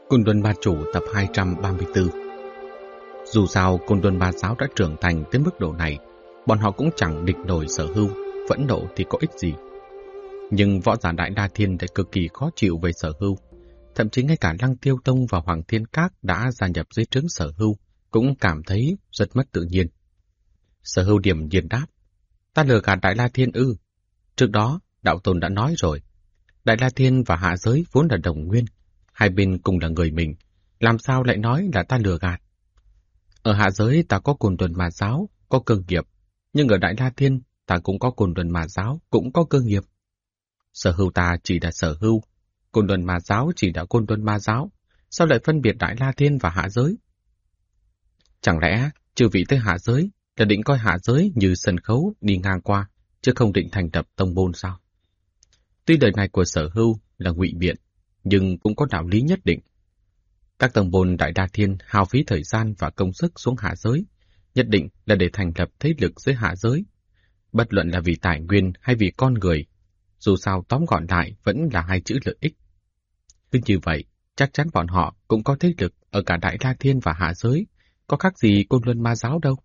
Côn Luân Ba Chủ tập 234. Dù sao Côn Luân Ba Giáo đã trưởng thành tới mức độ này, bọn họ cũng chẳng địch nổi Sở Hưu, phẫn nộ thì có ích gì. Nhưng võ giả Đại La Thiên lại cực kỳ khó chịu về Sở Hưu, thậm chí ngay cả Lăng Tiêu Tông và Hoàng Thiên Các đã gia nhập dưới trướng Sở Hưu cũng cảm thấy rất mất tự nhiên. Sở Hưu điềm nhiên đáp: "Ta lừa gạt Đại La Thiên ư? Trước đó đạo tôn đã nói rồi, Đại La Thiên và hạ giới vốn là đồng nguyên, hai bên cùng là người mình, làm sao lại nói là ta lừa gạt? Ở hạ giới ta có Côn Luân Ma Giáo, có cơ nghiệp, nhưng ở Đại La Thiên ta cũng có Côn Luân Ma Giáo, cũng có cơ nghiệp. Sở Hưu ta chỉ là Sở Hưu, Côn Luân Ma Giáo chỉ là Côn Luân Ma Giáo, sao lại phân biệt Đại La Thiên và hạ giới? Chẳng lẽ chư vị tới hạ giới là định coi hạ giới như sân khấu đi ngang qua, chứ không định thành lập tông môn sao?" Tuy lời này của Sở Hưu là ngụy biện, nhưng cũng có đạo lý nhất định. Các tông môn Đại La Thiên hao phí thời gian và công sức xuống hạ giới, nhất định là để thành lập thế lực dưới hạ giới. Bất luận là vì tài nguyên hay vì con người, dù sao tóm gọn lại vẫn là hai chữ lợi ích. Cứ như vậy, chắc chắn bọn họ cũng có thế lực ở cả Đại La Thiên và hạ giới, có khác gì Côn Luân Ma Giáo đâu.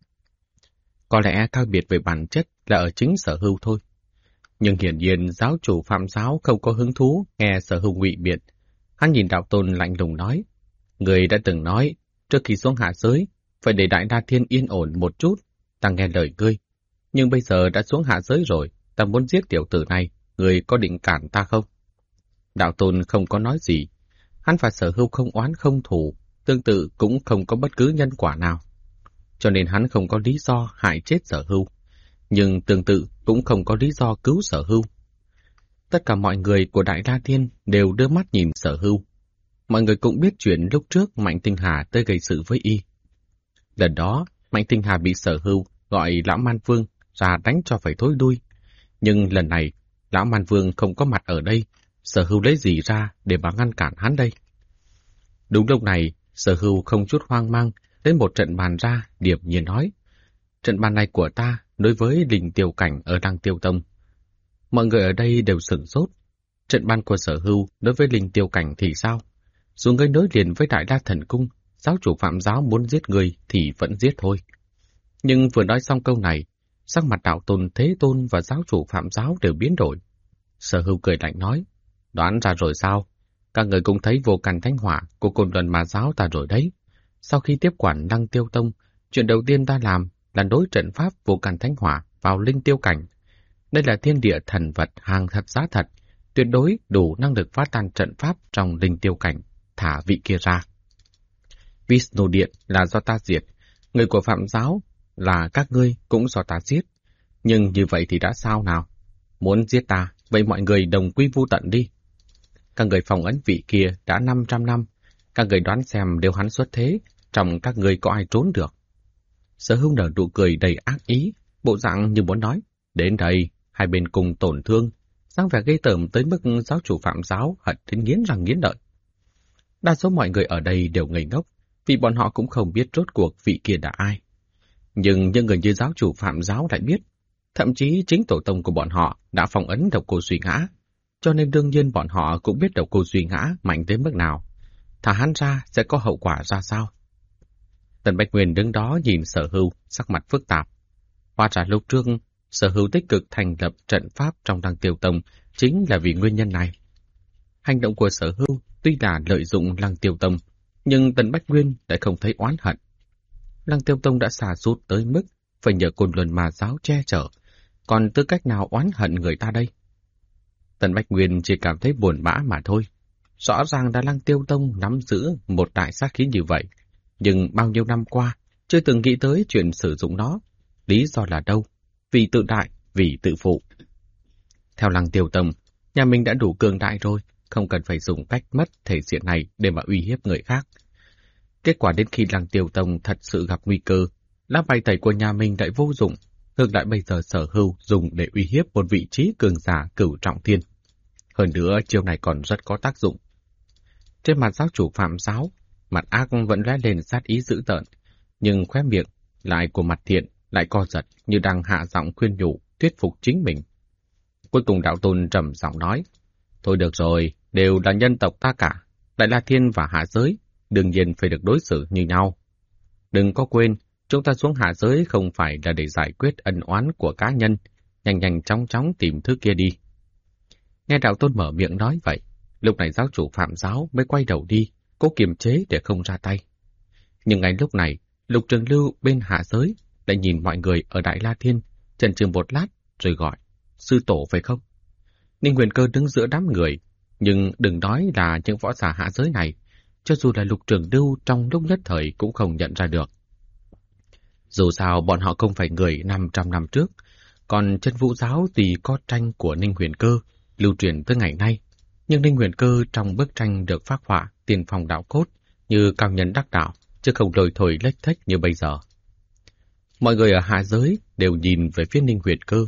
Có lẽ khác biệt về bản chất là ở chính Sở Hưu thôi. Nhưng hiển nhiên giáo chủ Phạm Giáo không có hứng thú nghe Sở Hưu ngụy biện. Hắn nhìn đạo tôn lạnh lùng nói: "Người đã từng nói, trước khi xuống hạ giới, phải để Đại La Thiên yên ổn một chút, ta nghe lời ngươi. Nhưng bây giờ đã xuống hạ giới rồi, ta muốn giết tiểu tử này, ngươi có định cản ta không?" Đạo tôn không có nói gì. Hắn và Sở Hưu không oán không thù, tương tự cũng không có bất cứ nhân quả nào. Cho nên hắn không có lý do hại chết Sở Hưu, nhưng tương tự cũng không có lý do cứu Sở Hưu. Tất cả mọi người của Đại La Thiên đều đưa mắt nhìn Sở Hưu. Mọi người cũng biết chuyện lúc trước Mạnh Tinh Hà tới gây sự với y. Lần đó, Mạnh Tinh Hà bị Sở Hưu gọi Lão Man Vương ra đánh cho phải thối lui. Nhưng lần này, Lão Man Vương không có mặt ở đây, Sở Hưu lấy gì ra để mà ngăn cản hắn đây? Đúng lúc này, Sở Hưu không chút hoang mang lấy một trận bàn ra, điềm nhiên nói: "Trận bàn này của ta đối với Linh Tiêu Cảnh ở Lăng Tiêu Tông." Mọi người ở đây đều sửng sốt. Trận bàn của Sở Hưu đối với Linh Tiêu Cảnh thì sao? Dù ngươi nối liền với Đại La Thần Cung, giáo chủ Phạm Giáo muốn giết người thì vẫn giết thôi. Nhưng vừa nói xong câu này, sắc mặt đạo tôn Thế Tôn và giáo chủ Phạm Giáo đều biến đổi. Sở Hưu cười lạnh nói: "Đoán ra rồi sao? Các người cũng thấy vô căn thánh hỏa của Côn Luân Ma Giáo ta rồi đấy. Sau khi tiếp quản Lăng Tiêu Tông, chuyện đầu tiên ta làm là đối trận pháp vô căn thánh hỏa vào Linh Tiêu Cảnh. Đây là thiên địa thần vật hàng thật giá thật, tuyệt đối đủ năng lực phá tan trận pháp trong Linh Tiêu Cảnh, thả vị kia ra. Vishnu Điện là do ta diệt, người của Phạm Giáo là các ngươi cũng do ta giết. Nhưng như vậy thì đã sao nào? Muốn giết ta, vậy mọi người đồng quy vu tận đi. Các người phong ấn vị kia đã 500 năm, các người đoán xem nếu hắn xuất thế, trong các người có ai trốn được?" Sở Hưu nở nụ cười đầy ác ý, bộ dạng như muốn nói: "Đến đây, hai bên cùng tổn thương", dáng vẻ gây tởm tới mức giáo chủ Phạm Giáo hận đến nghiến răng nghiến lợi. Đa số mọi người ở đây đều ngây ngốc, vì bọn họ cũng không biết rốt cuộc vị kia là ai. Nhưng những người như giáo chủ Phạm Giáo lại biết, thậm chí chính tổ tông của bọn họ đã phong ấn Độc Cô Duy Ngã, cho nên đương nhiên bọn họ cũng biết Độc Cô Duy Ngã mạnh đến mức nào, thả hắn ra sẽ có hậu quả ra sao. Tần Bạch Nguyên đứng đó nhìn Sở Hưu, sắc mặt phức tạp. Hóa ra lúc trước, Sở Hưu tích cực thành lập trận pháp trong Lăng Tiêu Tông chính là vì nguyên nhân này. Hành động của Sở Hưu tuy là lợi dụng Lăng Tiêu Tông, nhưng Tần Bạch Nguyên lại không thấy oán hận. Lăng Tiêu Tông đã sa sút tới mức phải nhờ Côn Luân Ma Giáo che chở, còn tư cách nào oán hận người ta đây? Tần Bạch Nguyên chỉ cảm thấy buồn bã mà thôi. Rõ ràng là Lăng Tiêu Tông nắm giữ một đại sát khí như vậy, nhưng bao nhiêu năm qua chưa từng nghĩ tới chuyện sử dụng nó. Lý do là đâu? Vì tự đại, vì tự phụ. Theo Lăng Tiêu Tông, nhà mình đã đủ cường đại rồi, không cần phải dùng cách mất thể diện này để mà uy hiếp người khác. Kết quả đến khi Lăng Tiêu Tông thật sự gặp nguy cơ, lá bài tẩy của nhà mình lại vô dụng, ngược lại bây giờ Sở Hưu dùng để uy hiếp một vị trí cường giả cửu trọng thiên. Hơn nữa chiêu này còn rất có tác dụng. Trên mặt giáo chủ Phạm Giáo, mặt ác vẫn lóe lên sát ý dữ tợn, nhưng khóe miệng lại của mặt thiện lại co giật như đang hạ giọng khuyên nhủ, thuyết phục chính mình. Cuối cùng đạo tôn trầm giọng nói: "Thôi được rồi, đều là nhân tộc ta cả. Đại La Thiên và hạ giới đương nhiên phải được đối xử như nhau. Đừng có quên, chúng ta xuống hạ giới không phải là để giải quyết ân oán của cá nhân, nhanh nhanh chóng chóng tìm thứ kia đi. Nghe đạo tôn mở miệng nói vậy, lúc này giáo chủ Phạm giáo mới quay đầu đi, cố kiềm chế để không ra tay. Nhưng ngay lúc này, Lục Trường Lưu bên hạ giới lại nhìn mọi người ở Đại La Thiên, chần chừ một lát rồi gọi, sư tổ phải không? Ninh Huyền Cơ đứng giữa đám người, nhưng đừng nói là những võ giả hạ giới này, cho dù là Lục Trường Lưu trong lúc nhất thời cũng không nhận ra được. Dù sao bọn họ không phải người 500 năm trước, còn Chân Vũ giáo tuy có tranh của Ninh Huyền Cơ lưu truyền tới ngày nay, nhưng Ninh Huyền Cơ trong bức tranh được phác họa tiền phong đạo cốt như cao nhân đắc đạo, chứ không lôi thôi lếch thếch như bây giờ. Mọi người ở hạ giới đều nhìn về phía Ninh Huyền Cơ.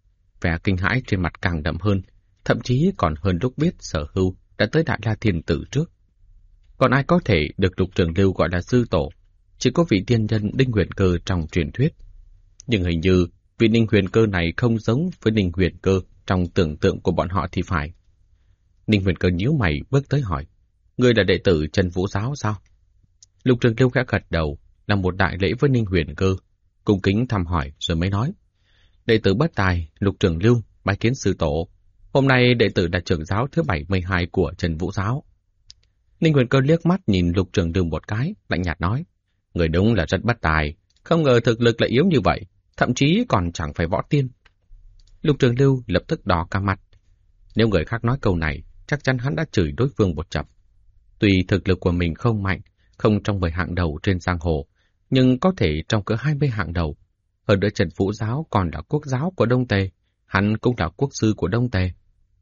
Vẻ kinh hãi trên mặt càng đậm hơn, thậm chí còn hơn lúc biết Sở Hưu đã tới Đại La Thiên Tử trước. Còn ai có thể được Lục Trường Lưu gọi là sư tổ, chỉ có vị tiên nhân Ninh Huyền Cơ trong truyền thuyết. Nhưng hình như vị Ninh Huyền Cơ này không giống với Ninh Huyền Cơ trong tưởng tượng của bọn họ thì phải. Ninh Huyền Cơ nhíu mày bước tới hỏi, ngươi là đệ tử Chân Vũ giáo sao? Lục Trường Lưu khẽ gật đầu, làm một đại lễ với Ninh Huyền Cơ, cung kính thăm hỏi rồi mới nói, đệ tử bất tài Lục Trường Lưu bái kiến sư tổ. Hôm nay đệ tử là trưởng giáo thứ 72 của Chân Vũ giáo. Ninh Huyền Cơ liếc mắt nhìn Lục Trường Lưu một cái, lạnh nhạt nói, người đúng là rất bất tài, không ngờ thực lực lại yếu như vậy, thậm chí còn chẳng phải võ tiên. Lục Trường Lưu lập tức đỏ cả mặt. Nếu người khác nói câu này, chắc chắn hắn đã chửi đối phương một chập. Tuy thực lực của mình không mạnh, không trong 10 hạng đầu trên giang hồ, nhưng có thể trong cỡ 20 hạng đầu. Hơn nữa Trần Vũ giáo còn là quốc giáo của Đông Tề, hắn cũng là quốc sư của Đông Tề.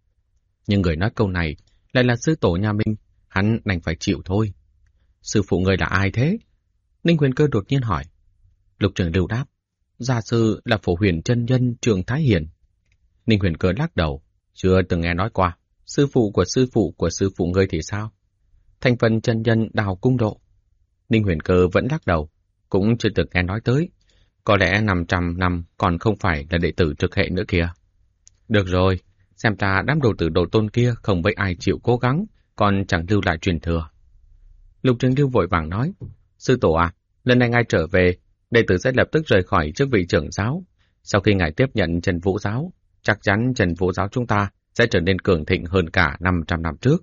Nhưng người nói câu này lại là sư tổ nhà mình, hắn đành phải chịu thôi. Sư phụ người là ai thế? Ninh Huyền Cơ đột nhiên hỏi. Lục Trường Lưu đáp, gia sư là Phổ Huyền chân nhân Trường Thái Hiển. Ninh Huyền Cơ lắc đầu, chưa từng nghe nói qua. Sư phụ của sư phụ ngươi thì sao? Thành phần chân nhân Đào Cung Độ. Ninh Huyền Cơ vẫn lắc đầu, cũng chưa từng nghe nói tới. Có lẽ 500 năm còn không phải là đệ tử trực hệ nữa kìa. Được rồi, xem ta đám đồ tử đồ tôn kia không mấy ai chịu cố gắng, còn chẳng lưu lại truyền thừa. Lục Trường Lưu vội vàng nói, sư tổ à, lần này ngài trở về, đệ tử sẽ lập tức rời khỏi chức vị trưởng giáo. Sau khi ngài tiếp nhận Trần Vũ giáo, chắc chắn Trần Vũ giáo chúng ta sẽ trở nên cường thịnh hơn cả 500 năm trước.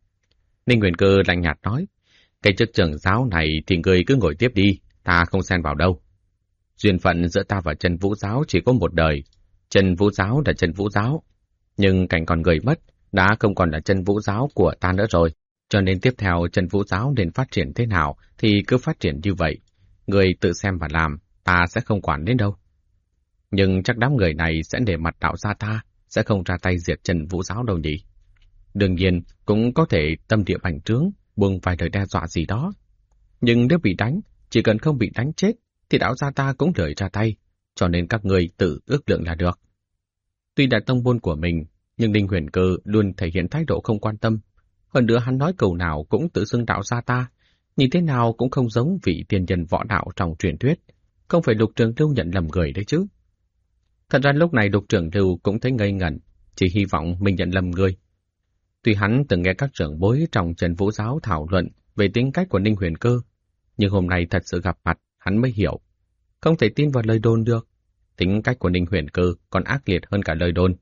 Ninh Huyền Cơ lạnh nhạt nói, cái chức trưởng giáo này thì người cứ ngồi tiếp đi, ta không xen vào đâu. Duyên phận giữa ta và Trần Vũ giáo chỉ có một đời. Trần Vũ giáo là Trần Vũ giáo, nhưng cảnh còn người mất, đã không còn là Trần Vũ giáo của ta nữa rồi. Cho nên tiếp theo Trần Vũ giáo nên phát triển thế nào thì cứ phát triển như vậy. Người tự xem và làm, ta sẽ không quản đến đâu. Nhưng chắc đám người này sẽ để mặt đạo gia ta, sẽ không ra tay diệt Trần Vũ giáo đâu nhỉ. Đương nhiên, cũng có thể tâm địa bành trướng, buông vài lời đe dọa gì đó. Nhưng nếu bị đánh, chỉ cần không bị đánh chết, thì đạo gia ta cũng lười ra tay, cho nên các người tự ước lượng là được. Tuy là tông môn của mình, nhưng Ninh Huyền Cơ luôn thể hiện thái độ không quan tâm. Hơn nữa hắn nói câu nào cũng tự xưng đạo gia ta, nhìn thế nào cũng không giống vị tiền nhân võ đạo trong truyền thuyết. Không phải Lục Trường Lưu nhận lầm người đấy chứ. Thật ra lúc này Lục Trường Lưu cũng thấy ngây ngẩn, chỉ hy vọng mình nhận lầm người. Tuy hắn từng nghe các trưởng bối trong Trần Vũ giáo thảo luận về tính cách của Ninh Huyền Cơ, nhưng hôm nay thật sự gặp mặt, hắn mới hiểu. Không thể tin vào lời đồn được. Tính cách của Ninh Huyền Cơ còn ác liệt hơn cả lời đồn.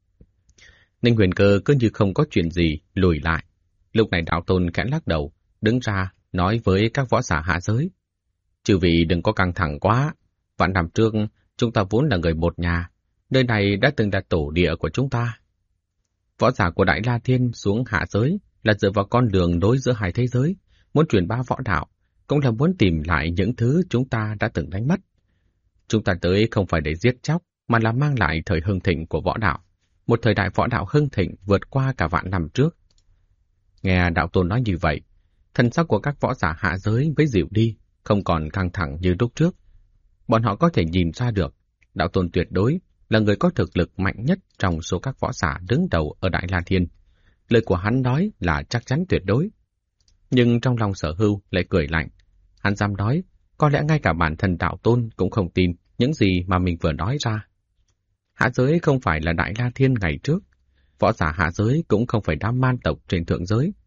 Ninh Huyền Cơ cứ như không có chuyện gì, lùi lại. Lúc này đạo tôn khẽ lắc đầu, đứng ra nói với các võ giả hạ giới. Chư vị đừng có căng thẳng quá. Vạn năm trước, chúng ta vốn là người một nhà. Nơi này đã từng là tổ địa của chúng ta. Võ giả của Đại La Thiên xuống hạ giới là dựa vào con đường nối giữa hai thế giới, muốn truyền bá võ đạo, cũng là muốn tìm lại những thứ chúng ta đã từng đánh mất. Chúng ta tới không phải để giết chóc, mà là mang lại thời hưng thịnh của võ đạo. Một thời đại võ đạo hưng thịnh vượt qua cả vạn năm trước. Nghe đạo tôn nói như vậy, thần sắc của các võ giả hạ giới mới dịu đi, không còn căng thẳng như lúc trước. Bọn họ có thể nhìn ra được, đạo tôn tuyệt đối là người có thực lực mạnh nhất trong số các võ giả đứng đầu ở Đại La Thiên. Lời của hắn nói là chắc chắn tuyệt đối. Nhưng trong lòng Sở Hưu lại cười lạnh. Hắn dám nói, có lẽ ngay cả bản thân đạo tôn cũng không tin những gì mà mình vừa nói ra. Hạ giới không phải là Đại La Thiên ngày trước. Võ giả hạ giới cũng không phải đám man tộc trên thượng giới.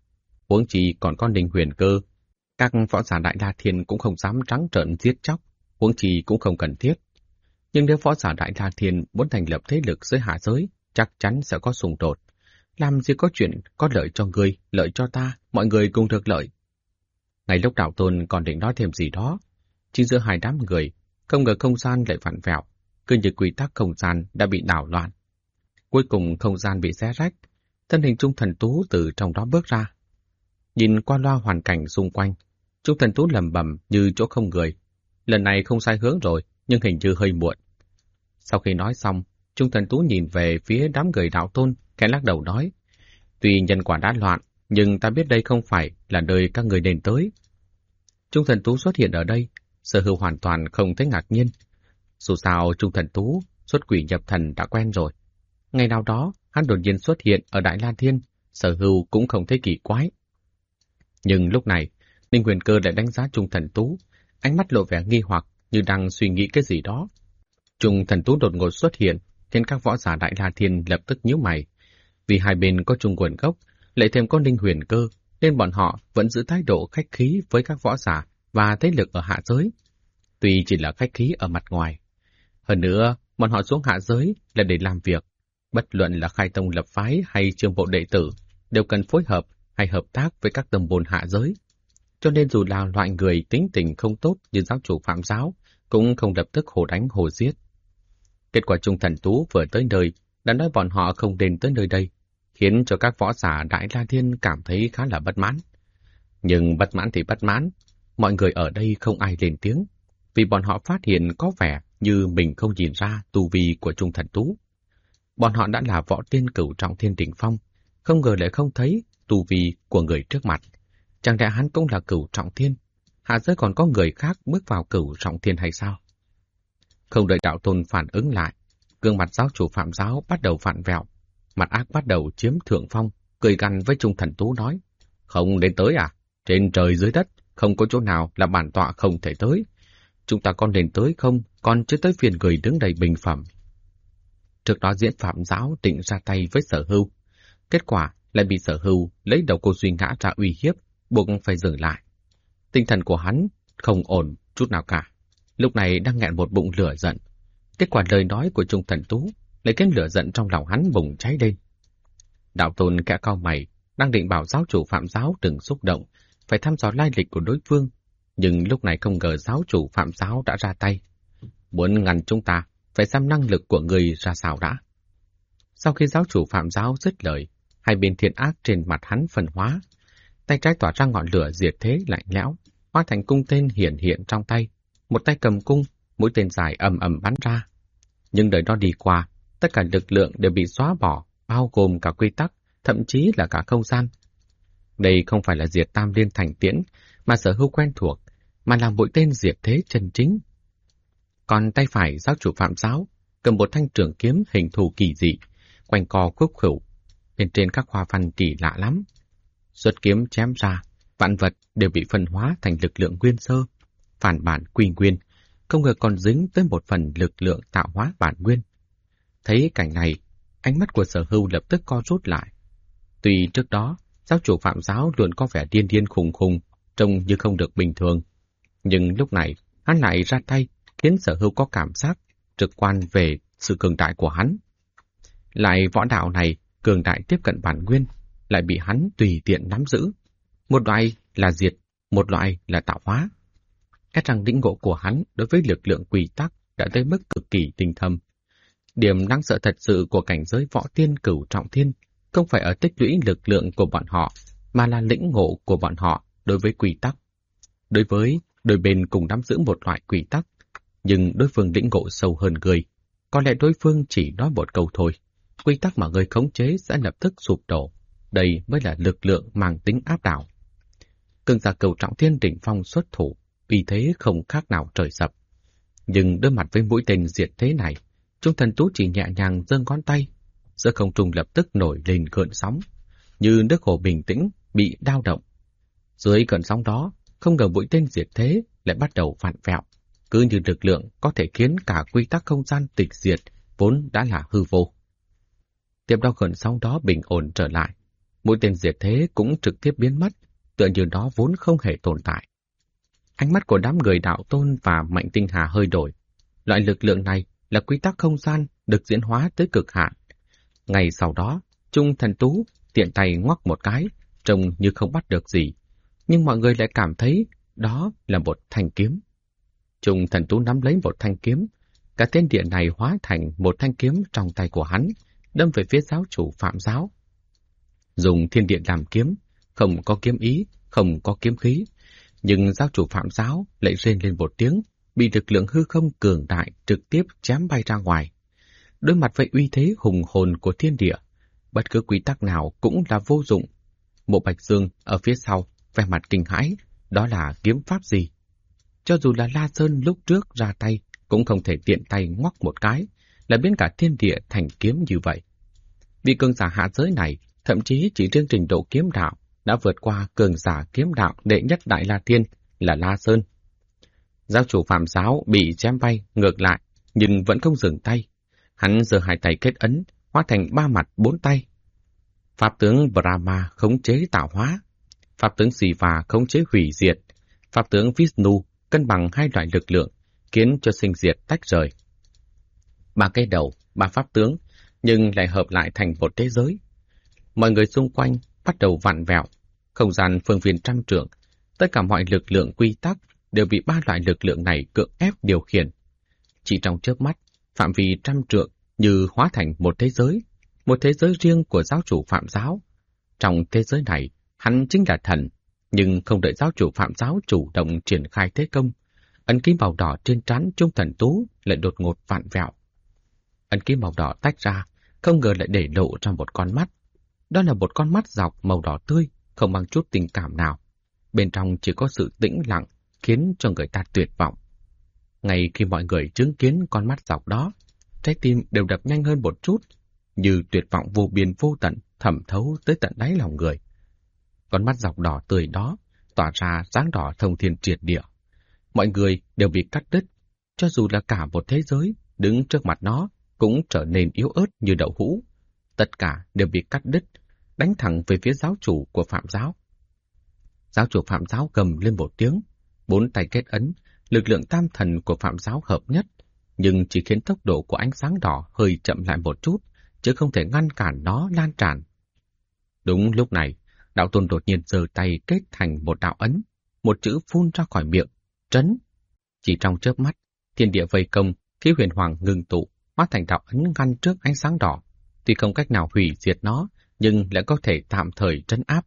Huống chi còn có Ninh Huyền Cơ. Các võ giả Đại La Thiên cũng không dám trắng trợn giết chóc, huống chi cũng không cần thiết. Nhưng nếu võ giả Đại La Thiên muốn thành lập thế lực dưới hạ giới, chắc chắn sẽ có xung đột. Làm gì có chuyện có lợi cho người, lợi cho ta, mọi người cùng được lợi. Ngay lúc đạo tôn còn định nói thêm gì đó, chỉ giữa hai đám người, không ngờ không gian lại vặn vẹo, cứ như quy tắc không gian đã bị đảo loạn. Cuối cùng không gian bị xé rách, thân hình Trung Thần Tú từ trong đó bước ra. Nhìn qua loa hoàn cảnh xung quanh, Trung Thần Tú lẩm bẩm như chỗ không người. Lần này không sai hướng rồi, nhưng hình như hơi muộn. Sau khi nói xong, Trung Thần Tú nhìn về phía đám người đạo tôn, khẽ lắc đầu nói: Tuy nhân quả đã loạn, nhưng ta biết đây không phải là nơi các người nên tới. Trung Thần Tú xuất hiện ở đây, Sở Hưu hoàn toàn không thấy ngạc nhiên. Dù sao Trung Thần Tú xuất quỷ nhập thần đã quen rồi. Ngày nào đó, hắn đột nhiên xuất hiện ở Đại La Thiên, Sở Hưu cũng không thấy kỳ quái. Nhưng lúc này, Ninh Huyền Cơ lại đánh giá Trung Thần Tú, ánh mắt lộ vẻ nghi hoặc như đang suy nghĩ cái gì đó. Trung Thần Tú đột ngột xuất hiện, khiến các võ giả Đại La Thiên lập tức nhíu mày. Vì hai bên có chung nguồn gốc, lại thêm có Ninh Huyền Cơ, nên bọn họ vẫn giữ thái độ khách khí với các võ giả và thế lực ở hạ giới. Tuy chỉ là khách khí ở mặt ngoài. Hơn nữa, bọn họ xuống hạ giới là để làm việc. Bất luận là khai tông lập phái hay chiêu mộ đệ tử, đều cần phối hợp hay hợp tác với các tông môn hạ giới. Cho nên dù là loại người tính tình không tốt như giáo chủ Phạm Giáo, cũng không lập tức hồ đánh hồ giết. Kết quả Trung Thần Tú vừa tới nơi, đã nói bọn họ không đến tới nơi đây, khiến cho các võ giả Đại La Thiên cảm thấy khá là bất mãn. Nhưng bất mãn thì bất mãn, mọi người ở đây không ai lên tiếng, vì bọn họ phát hiện có vẻ như mình không nhìn ra tu vi của Trung Thần Tú. Bọn họ đã là võ tiên cửu trọng thiên đỉnh phong, không ngờ lại không thấy tu vi của người trước mặt. Chẳng lẽ hắn cũng là cửu trọng thiên? Hạ giới còn có người khác bước vào cửu trọng thiên hay sao? Không đợi đạo tôn phản ứng lại, gương mặt giáo chủ Phạm Giáo bắt đầu vặn vẹo, mặt ác bắt đầu chiếm thượng phong, cười gằn với Trung Thần Tú nói: Không đến tới à? Trên trời dưới đất, không có chỗ nào là bản tọa không thể tới. Chúng ta còn đến tới không, còn chưa tới phiền người đứng đầy bình phẩm. Trước đó diễn Phạm Giáo định ra tay với Sở Hưu, kết quả lại bị Sở Hưu lấy đầu cô Duy Ngã ra uy hiếp, buộc phải dừng lại. Tinh thần của hắn không ổn chút nào cả, lúc này đang nghẹn một bụng lửa giận. Kết quả lời nói của Trung Thần Tú lấy khiến lửa giận trong lòng hắn bùng cháy lên. Đạo tôn kẽ cau mày, đang định bảo giáo chủ Phạm Giáo đừng xúc động, phải thăm dò lai lịch của đối phương, nhưng lúc này không ngờ giáo chủ Phạm Giáo đã ra tay. Muốn ngăn chúng ta, phải xem năng lực của người ra sao đã. Sau khi giáo chủ Phạm Giáo dứt lời, hai bên thiện ác trên mặt hắn phân hóa. Tay trái tỏa ra ngọn lửa diệt thế lạnh lẽo, hóa thành cung tên hiển hiện trong tay. Một tay cầm cung, mũi tên dài ầm ầm bắn ra. Nhưng đời đó đi qua, tất cả lực lượng đều bị xóa bỏ, bao gồm cả quy tắc, thậm chí là cả không gian. Đây không phải là diệt tam liên thành tiễn, mà Sở Hưu quen thuộc, mà là mũi tên diệt thế chân chính. Còn tay phải giáo chủ Phạm Giáo cầm một thanh trường kiếm hình thù kỳ dị, quanh co khúc khửu, bên trên các hoa văn kỳ lạ lắm. Xuất kiếm chém ra, vạn vật đều bị phân hóa thành lực lượng nguyên sơ, phản bản quy nguyên, không ngờ còn dính tới một phần lực lượng tạo hóa bản nguyên. Thấy cảnh này, ánh mắt của Sở Hưu lập tức co rút lại. Tuy trước đó, giáo chủ Phạm Giáo luôn có vẻ điên điên khùng khùng, trông như không được bình thường, nhưng lúc này hắn lại ra tay, khiến Sở Hưu có cảm giác trực quan về sự cường đại của hắn. Lại võ đạo này cường đại tiếp cận bản nguyên, lại bị hắn tùy tiện nắm giữ. Một loại là diệt, một loại là tạo hóa. E rằng lĩnh ngộ của hắn đối với lực lượng quy tắc đã tới mức cực kỳ tinh thâm. Điểm đáng sợ thật sự của cảnh giới võ tiên cửu trọng thiên không phải ở tích lũy lực lượng của bọn họ, mà là lĩnh ngộ của bọn họ đối với quy tắc. Đối với đôi bên cùng nắm giữ một loại quy tắc, nhưng đối phương lĩnh ngộ sâu hơn người. Có lẽ đối phương chỉ nói một câu thôi, quy tắc mà người khống chế sẽ lập tức sụp đổ. Đây mới là lực lượng mang tính áp đảo. Cường giả cửu trọng thiên đỉnh phong xuất thủ, vì thế không khác nào trời sập. Nhưng đối mặt với mũi tên diệt thế này, Trung Thần Tú chỉ nhẹ nhàng giơ ngón tay, giữa không trung lập tức nổi lên gợn sóng, như nước hồ bình tĩnh bị đao động. Dưới cơn sóng đó, không ngờ mũi tên diệt thế lại bắt đầu vặn vẹo, cứ như lực lượng có thể khiến cả quy tắc không gian tịch diệt vốn đã là hư vô. Tiếp đó cơn sóng đó bình ổn trở lại, Mũi tên diệt thế cũng trực tiếp biến mất, tựa như nó vốn không hề tồn tại. Ánh mắt của đám người Đạo Tôn và Mạnh Tinh Hà hơi đổi. Loại lực lượng này là quy tắc không gian được diễn hóa tới cực hạn. Ngày sau đó, Trung Thần Tú tiện tay ngoắc một cái, trông như không bắt được gì, nhưng mọi người lại cảm thấy đó là một thanh kiếm. Trung Thần Tú nắm lấy một thanh kiếm, cả thiên địa này hóa thành một thanh kiếm trong tay của hắn, đâm về phía giáo chủ Phạm Giáo. Dùng thiên địa làm kiếm, không có kiếm ý, không có kiếm khí, nhưng giáo chủ Phạm Giáo lại rên lên một tiếng, bị lực lượng hư không cường đại trực tiếp chém bay ra ngoài. Đối mặt với uy thế hùng hồn của thiên địa, bất cứ quy tắc nào cũng là vô dụng. Mộ Bạch Dương ở phía sau, vẻ mặt kinh hãi, đó là kiếm pháp gì? Cho dù là La Sơn lúc trước ra tay, cũng không thể tiện tay ngoắc một cái, là biến cả thiên địa thành kiếm như vậy. Vị cường giả hạ giới này, thậm chí chỉ riêng trình độ kiếm đạo, đã vượt qua cường giả kiếm đạo đệ nhất Đại La Thiên là La Sơn. Giáo chủ Phạm Giáo bị chém bay ngược lại, nhưng vẫn không dừng tay. Hắn giơ hai tay kết ấn, hóa thành ba mặt bốn tay. Pháp tướng Brahma khống chế tạo hóa, pháp tướng Siva khống chế hủy diệt, pháp tướng Vishnu cân bằng hai loại lực lượng, khiến cho sinh diệt tách rời. Ba cái đầu, ba pháp tướng, nhưng lại hợp lại thành một thế giới. Mọi người xung quanh bắt đầu vặn vẹo, không gian phương viên trăm trượng, tất cả mọi lực lượng quy tắc đều bị ba loại lực lượng này cưỡng ép điều khiển. Chỉ trong chớp mắt, phạm vi trăm trượng như hóa thành một thế giới riêng của giáo chủ Phạm Giáo. Trong thế giới này, hắn chính là thần, nhưng không đợi giáo chủ Phạm Giáo chủ động triển khai thế công, ấn ký màu đỏ trên trán Trung Thần Tú lại đột ngột vặn vẹo. Ấn ký màu đỏ tách ra, không ngờ lại để lộ ra một con mắt. Đó là một con mắt dọc màu đỏ tươi, không mang chút tình cảm nào. Bên trong chỉ có sự tĩnh lặng, khiến cho người ta tuyệt vọng. Ngay khi mọi người chứng kiến con mắt dọc đó, trái tim đều đập nhanh hơn một chút, như tuyệt vọng vô biên vô tận thẩm thấu tới tận đáy lòng người. Con mắt dọc đỏ tươi đó tỏa ra sáng đỏ thông thiên triệt địa. Mọi người đều bị cắt đứt, cho dù là cả một thế giới đứng trước mặt nó cũng trở nên yếu ớt như đậu hũ. Tất cả đều bị cắt đứt, đánh thẳng về phía giáo chủ của Phạm Giáo. Giáo chủ Phạm Giáo gầm lên một tiếng, bốn tay kết ấn, lực lượng tam thần của Phạm Giáo hợp nhất, nhưng chỉ khiến tốc độ của ánh sáng đỏ hơi chậm lại một chút, chứ không thể ngăn cản nó lan tràn. Đúng lúc này, Đạo Tôn đột nhiên giơ tay kết thành một đạo ấn, một chữ phun ra khỏi miệng, trấn. Chỉ trong chớp mắt, thiên địa vây công, khí huyền hoàng ngừng tụ, hóa thành đạo ấn ngăn trước ánh sáng đỏ. Tuy không cách nào hủy diệt nó, nhưng lại có thể tạm thời trấn áp.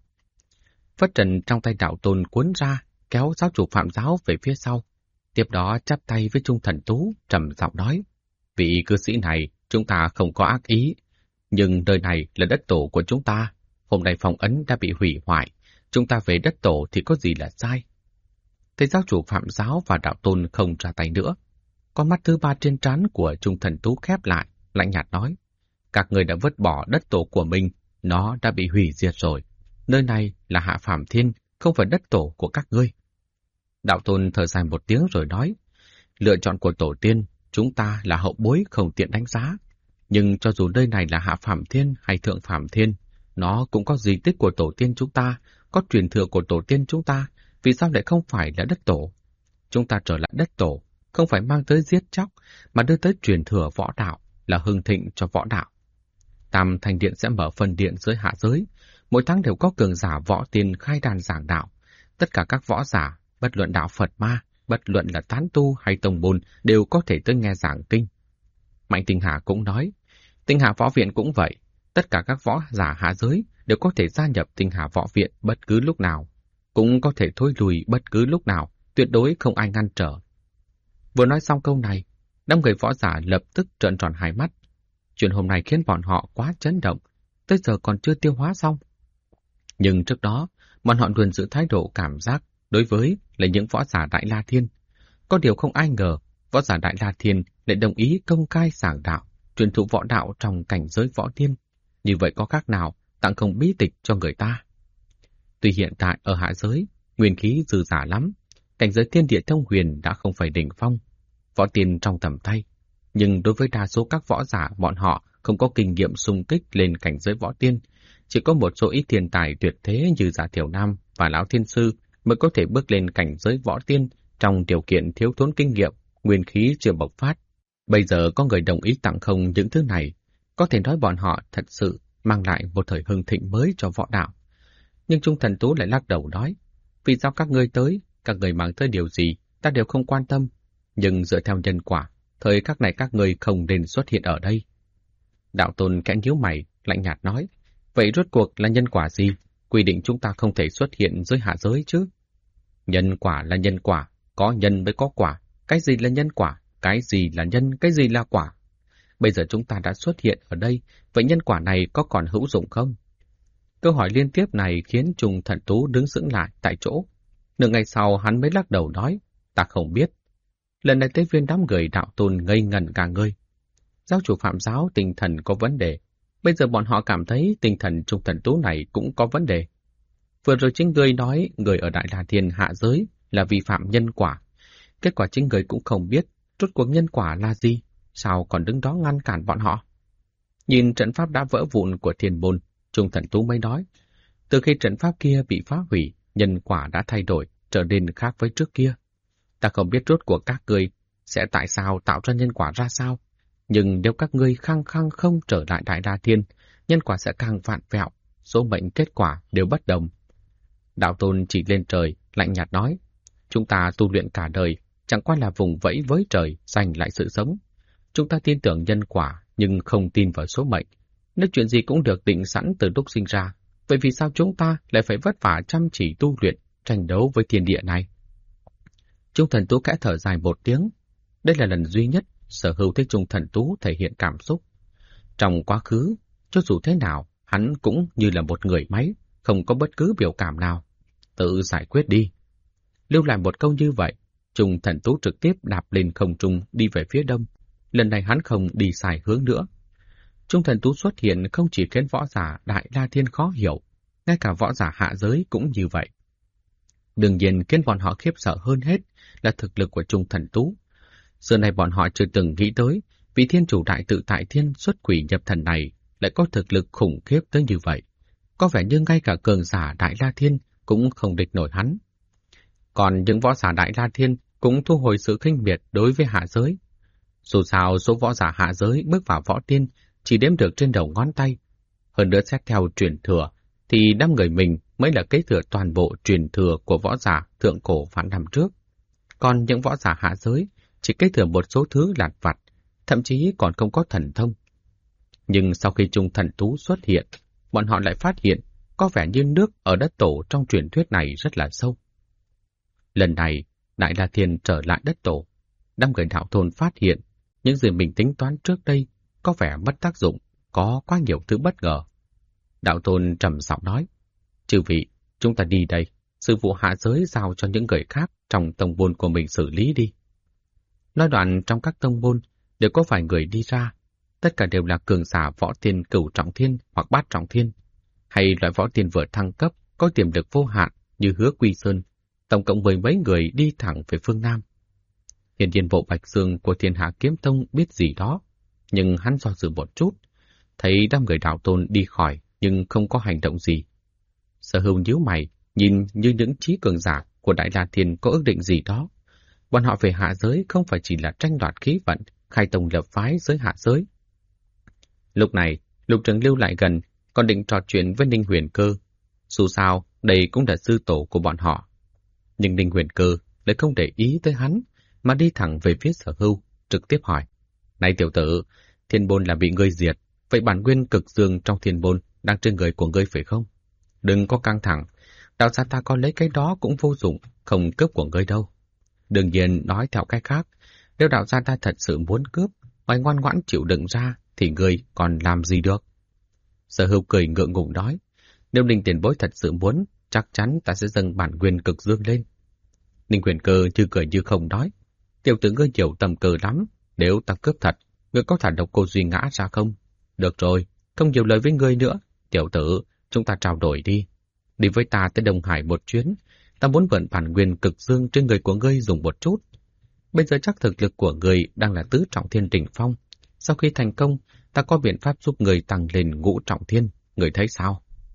Phất trần trong tay Đạo Tôn cuốn ra, kéo giáo chủ Phạm Giáo về phía sau. Tiếp đó chắp tay với Trung Thần Tú, trầm giọng nói: vị cư sĩ này, chúng ta không có ác ý, nhưng nơi này là đất tổ của chúng ta. Hôm nay phong ấn đã bị hủy hoại, chúng ta về đất tổ thì có gì là sai? Thấy giáo chủ Phạm Giáo và Đạo Tôn không ra tay nữa, con mắt thứ ba trên trán của Trung Thần Tú khép lại, lạnh nhạt nói: các người đã vứt bỏ đất tổ của mình, nó đã bị hủy diệt rồi. Nơi này là Hạ Phàm Thiên, không phải đất tổ của các ngươi. Đạo Tôn thở dài một tiếng rồi nói: lựa chọn của tổ tiên, chúng ta là hậu bối không tiện đánh giá. Nhưng cho dù nơi này là Hạ Phàm Thiên hay Thượng Phàm Thiên, nó cũng có di tích của tổ tiên chúng ta, có truyền thừa của tổ tiên chúng ta, vì sao lại không phải là đất tổ? Chúng ta trở lại đất tổ, không phải mang tới giết chóc, mà đưa tới truyền thừa võ đạo, là hưng thịnh cho võ đạo. Tam Thành Điện sẽ mở phần điện dưới hạ giới, mỗi tháng đều có cường giả võ tiên khai đàn giảng đạo. Tất cả các võ giả, bất luận đạo Phật ma, bất luận là tán tu hay tông môn, đều có thể tới nghe giảng kinh. Mạnh Tinh Hà cũng nói, Tinh Hà Võ Viện cũng vậy, tất cả các võ giả hạ giới đều có thể gia nhập Tinh Hà Võ Viện bất cứ lúc nào, cũng có thể thôi lùi bất cứ lúc nào, tuyệt đối không ai ngăn trở. Vừa nói xong câu này, đám người võ giả lập tức trợn tròn hai mắt. Chuyện hôm nay khiến bọn họ quá chấn động, tới giờ còn chưa tiêu hóa xong. Nhưng trước đó, bọn họ luôn giữ thái độ cảm giác đối với là những võ giả Đại La Thiên. Có điều không ai ngờ, võ giả Đại La Thiên lại đồng ý công khai giảng đạo, truyền thụ võ đạo trong cảnh giới võ tiên. Như vậy có khác nào tặng không bí tịch cho người ta? Tuy hiện tại ở hạ giới, nguyên khí dư dả lắm, cảnh giới thiên địa thông huyền đã không phải đỉnh phong, võ tiên trong tầm tay. Nhưng đối với đa số các võ giả, bọn họ không có kinh nghiệm xung kích lên cảnh giới võ tiên, Chỉ có một số ít thiên tài tuyệt thế như Giả Thiểu Nam và Lão Thiên Sư mới có thể bước lên cảnh giới võ tiên trong điều kiện thiếu thốn kinh nghiệm, nguyên khí chưa bộc phát. Bây giờ có người đồng ý tặng không những thứ này, có thể nói bọn họ thật sự mang lại một thời hưng thịnh mới cho võ đạo. Nhưng Trung Thần Tú lại lắc đầu nói, vì sao các ngươi tới, các người mang tới điều gì, ta đều không quan tâm. Nhưng dựa theo nhân quả, thời khắc này các ngươi không nên xuất hiện ở đây. Đạo Tôn khẽ nhíu mày, lạnh nhạt nói, vậy rốt cuộc là nhân quả gì? Quy định chúng ta không thể xuất hiện dưới hạ giới chứ? Nhân quả là nhân quả, có nhân mới có quả. Cái gì là nhân quả? Cái gì là nhân? Cái gì là quả? Bây giờ chúng ta đã xuất hiện ở đây, vậy nhân quả này có còn hữu dụng không? Câu hỏi liên tiếp này khiến Trung Thần Tú đứng sững lại tại chỗ. Nửa ngày sau hắn mới lắc đầu nói, ta không biết. Lần này tới viên đám người Đạo Tôn ngây ngẩn cả người. Giáo chủ Phạm giáo tinh thần có vấn đề. Bây giờ bọn họ cảm thấy tinh thần Trung Thần Tú này cũng có vấn đề. Vừa rồi chính ngươi nói người ở Đại La Thiên hạ giới là vi phạm nhân quả. Kết quả chính ngươi cũng không biết rốt cuộc nhân quả là gì, sao còn đứng đó ngăn cản bọn họ. Nhìn trận pháp đã vỡ vụn của Thiên Môn, Trung Thần Tú mới nói, từ khi trận pháp kia bị phá hủy, nhân quả đã thay đổi, trở nên khác với trước kia. Ta không biết rốt cuộc các ngươi sẽ tại sao tạo ra nhân quả ra sao, nhưng nếu các ngươi khăng khăng không trở lại Đại La Thiên, nhân quả sẽ càng vạn vẹo, số mệnh kết quả đều bất đồng. Đạo Tôn chỉ lên trời, lạnh nhạt nói, chúng ta tu luyện cả đời, chẳng qua là vùng vẫy với trời, giành lại sự sống. Chúng ta tin tưởng nhân quả, nhưng không tin vào số mệnh. Nếu chuyện gì cũng được định sẵn từ lúc sinh ra, vậy vì sao chúng ta lại phải vất vả chăm chỉ tu luyện, tranh đấu với thiên địa này? Trung Thần Tú khẽ thở dài một tiếng. Đây là lần duy nhất Sở Hưu thấy Trung Thần Tú thể hiện cảm xúc. Trong quá khứ, cho dù thế nào, hắn cũng như là một người máy, không có bất cứ biểu cảm nào. Tự giải quyết đi. Lưu lại một câu như vậy, Trung Thần Tú trực tiếp đạp lên không trung đi về phía đông. Lần này hắn không đi sai hướng nữa. Trung Thần Tú xuất hiện không chỉ khiến võ giả Đại La Thiên khó hiểu, ngay cả võ giả hạ giới cũng như vậy. Đương nhiên khiến bọn họ khiếp sợ hơn hết là thực lực của Trung Thần Tú. Xưa này bọn họ chưa từng nghĩ tới vị thiên chủ đại tự tại thiên xuất quỷ nhập thần này lại có thực lực khủng khiếp tới như vậy. Có vẻ như ngay cả cường giả Đại La Thiên cũng không địch nổi hắn. Còn những võ giả Đại La Thiên cũng thu hồi sự khinh miệt đối với hạ giới. Dù sao số võ giả hạ giới bước vào võ tiên chỉ đếm được trên đầu ngón tay. Hơn nữa xét theo truyền thừa thì đám người mình mới là kế thừa toàn bộ truyền thừa của võ giả thượng cổ vạn năm trước. Còn những võ giả hạ giới chỉ kế thừa một số thứ lặt vặt, thậm chí còn không có thần thông. Nhưng sau khi Trung Thần Tú xuất hiện, bọn họ lại phát hiện có vẻ như nước ở đất tổ trong truyền thuyết này rất là sâu. Lần này, Đại La Thiên trở lại đất tổ. Đám người Đạo Tôn phát hiện những gì mình tính toán trước đây có vẻ mất tác dụng, có quá nhiều thứ bất ngờ. Đạo Tôn trầm giọng nói, chư vị, chúng ta đi đây, sự vụ hạ giới giao cho những người khác trong tông môn của mình xử lý đi. Nói đoạn trong các tông môn đều có vài người đi ra, tất cả đều là cường giả võ tiên cửu trọng thiên hoặc bát trọng thiên, hay loại võ tiên vừa thăng cấp có tiềm lực vô hạn như Hứa Quy Sơn, tổng cộng 10 mấy người đi thẳng về phương Nam. Hiển nhiên Bộ Bạch Dương của Thiên Hạ Kiếm Tông biết gì đó, nhưng hắn do dự một chút, thấy đám người Đạo Tôn đi khỏi nhưng không có hành động gì. Sở Hưu nhíu mày, nhìn như những trí cường giả của Đại La Thiên có ước định gì đó. Bọn họ về hạ giới không phải chỉ là tranh đoạt khí vận, khai tông lập phái giới hạ giới. Lúc này, Lục Trường Lưu lại gần, còn định trò chuyện với Ninh Huyền Cơ. Dù sao, đây cũng là sư tổ của bọn họ. Nhưng Ninh Huyền Cơ lại không để ý tới hắn, mà đi thẳng về phía Sở Hưu, trực tiếp hỏi. Này tiểu tử, Thiên Môn là bị ngươi diệt, vậy bản nguyên cực dương trong Thiên Môn đang trên người của ngươi phải không? Đừng có căng thẳng, đạo gia ta có lấy cái đó cũng vô dụng, không cướp của ngươi đâu. Đương nhiên nói theo cách khác, nếu đạo gia ta thật sự muốn cướp, ngoài ngoan ngoãn chịu đựng ra, thì ngươi còn làm gì được? Sở Hưu cười ngượng ngùng nói, nếu Ninh tiền bối thật sự muốn, chắc chắn ta sẽ dâng bản nguyên cực dương lên. Ninh Huyền Cơ như cười như không nói, tiểu tử ngươi nhiều tầm cờ lắm, nếu ta cướp thật, ngươi có thả độc cô Duy Ngã ra không? Được rồi, không nhiều lời với ngươi nữa, tiểu tử, chúng ta trao đổi đi. Đi với ta tới Đông Hải một chuyến, ta muốn mượn bản nguyên cực dương trên người của ngươi dùng một chút. Bây giờ chắc thực lực của ngươi đang là tứ trọng thiên đỉnh phong. Sau khi thành công, ta có biện pháp giúp ngươi tăng lên ngũ trọng thiên, ngươi thấy sao?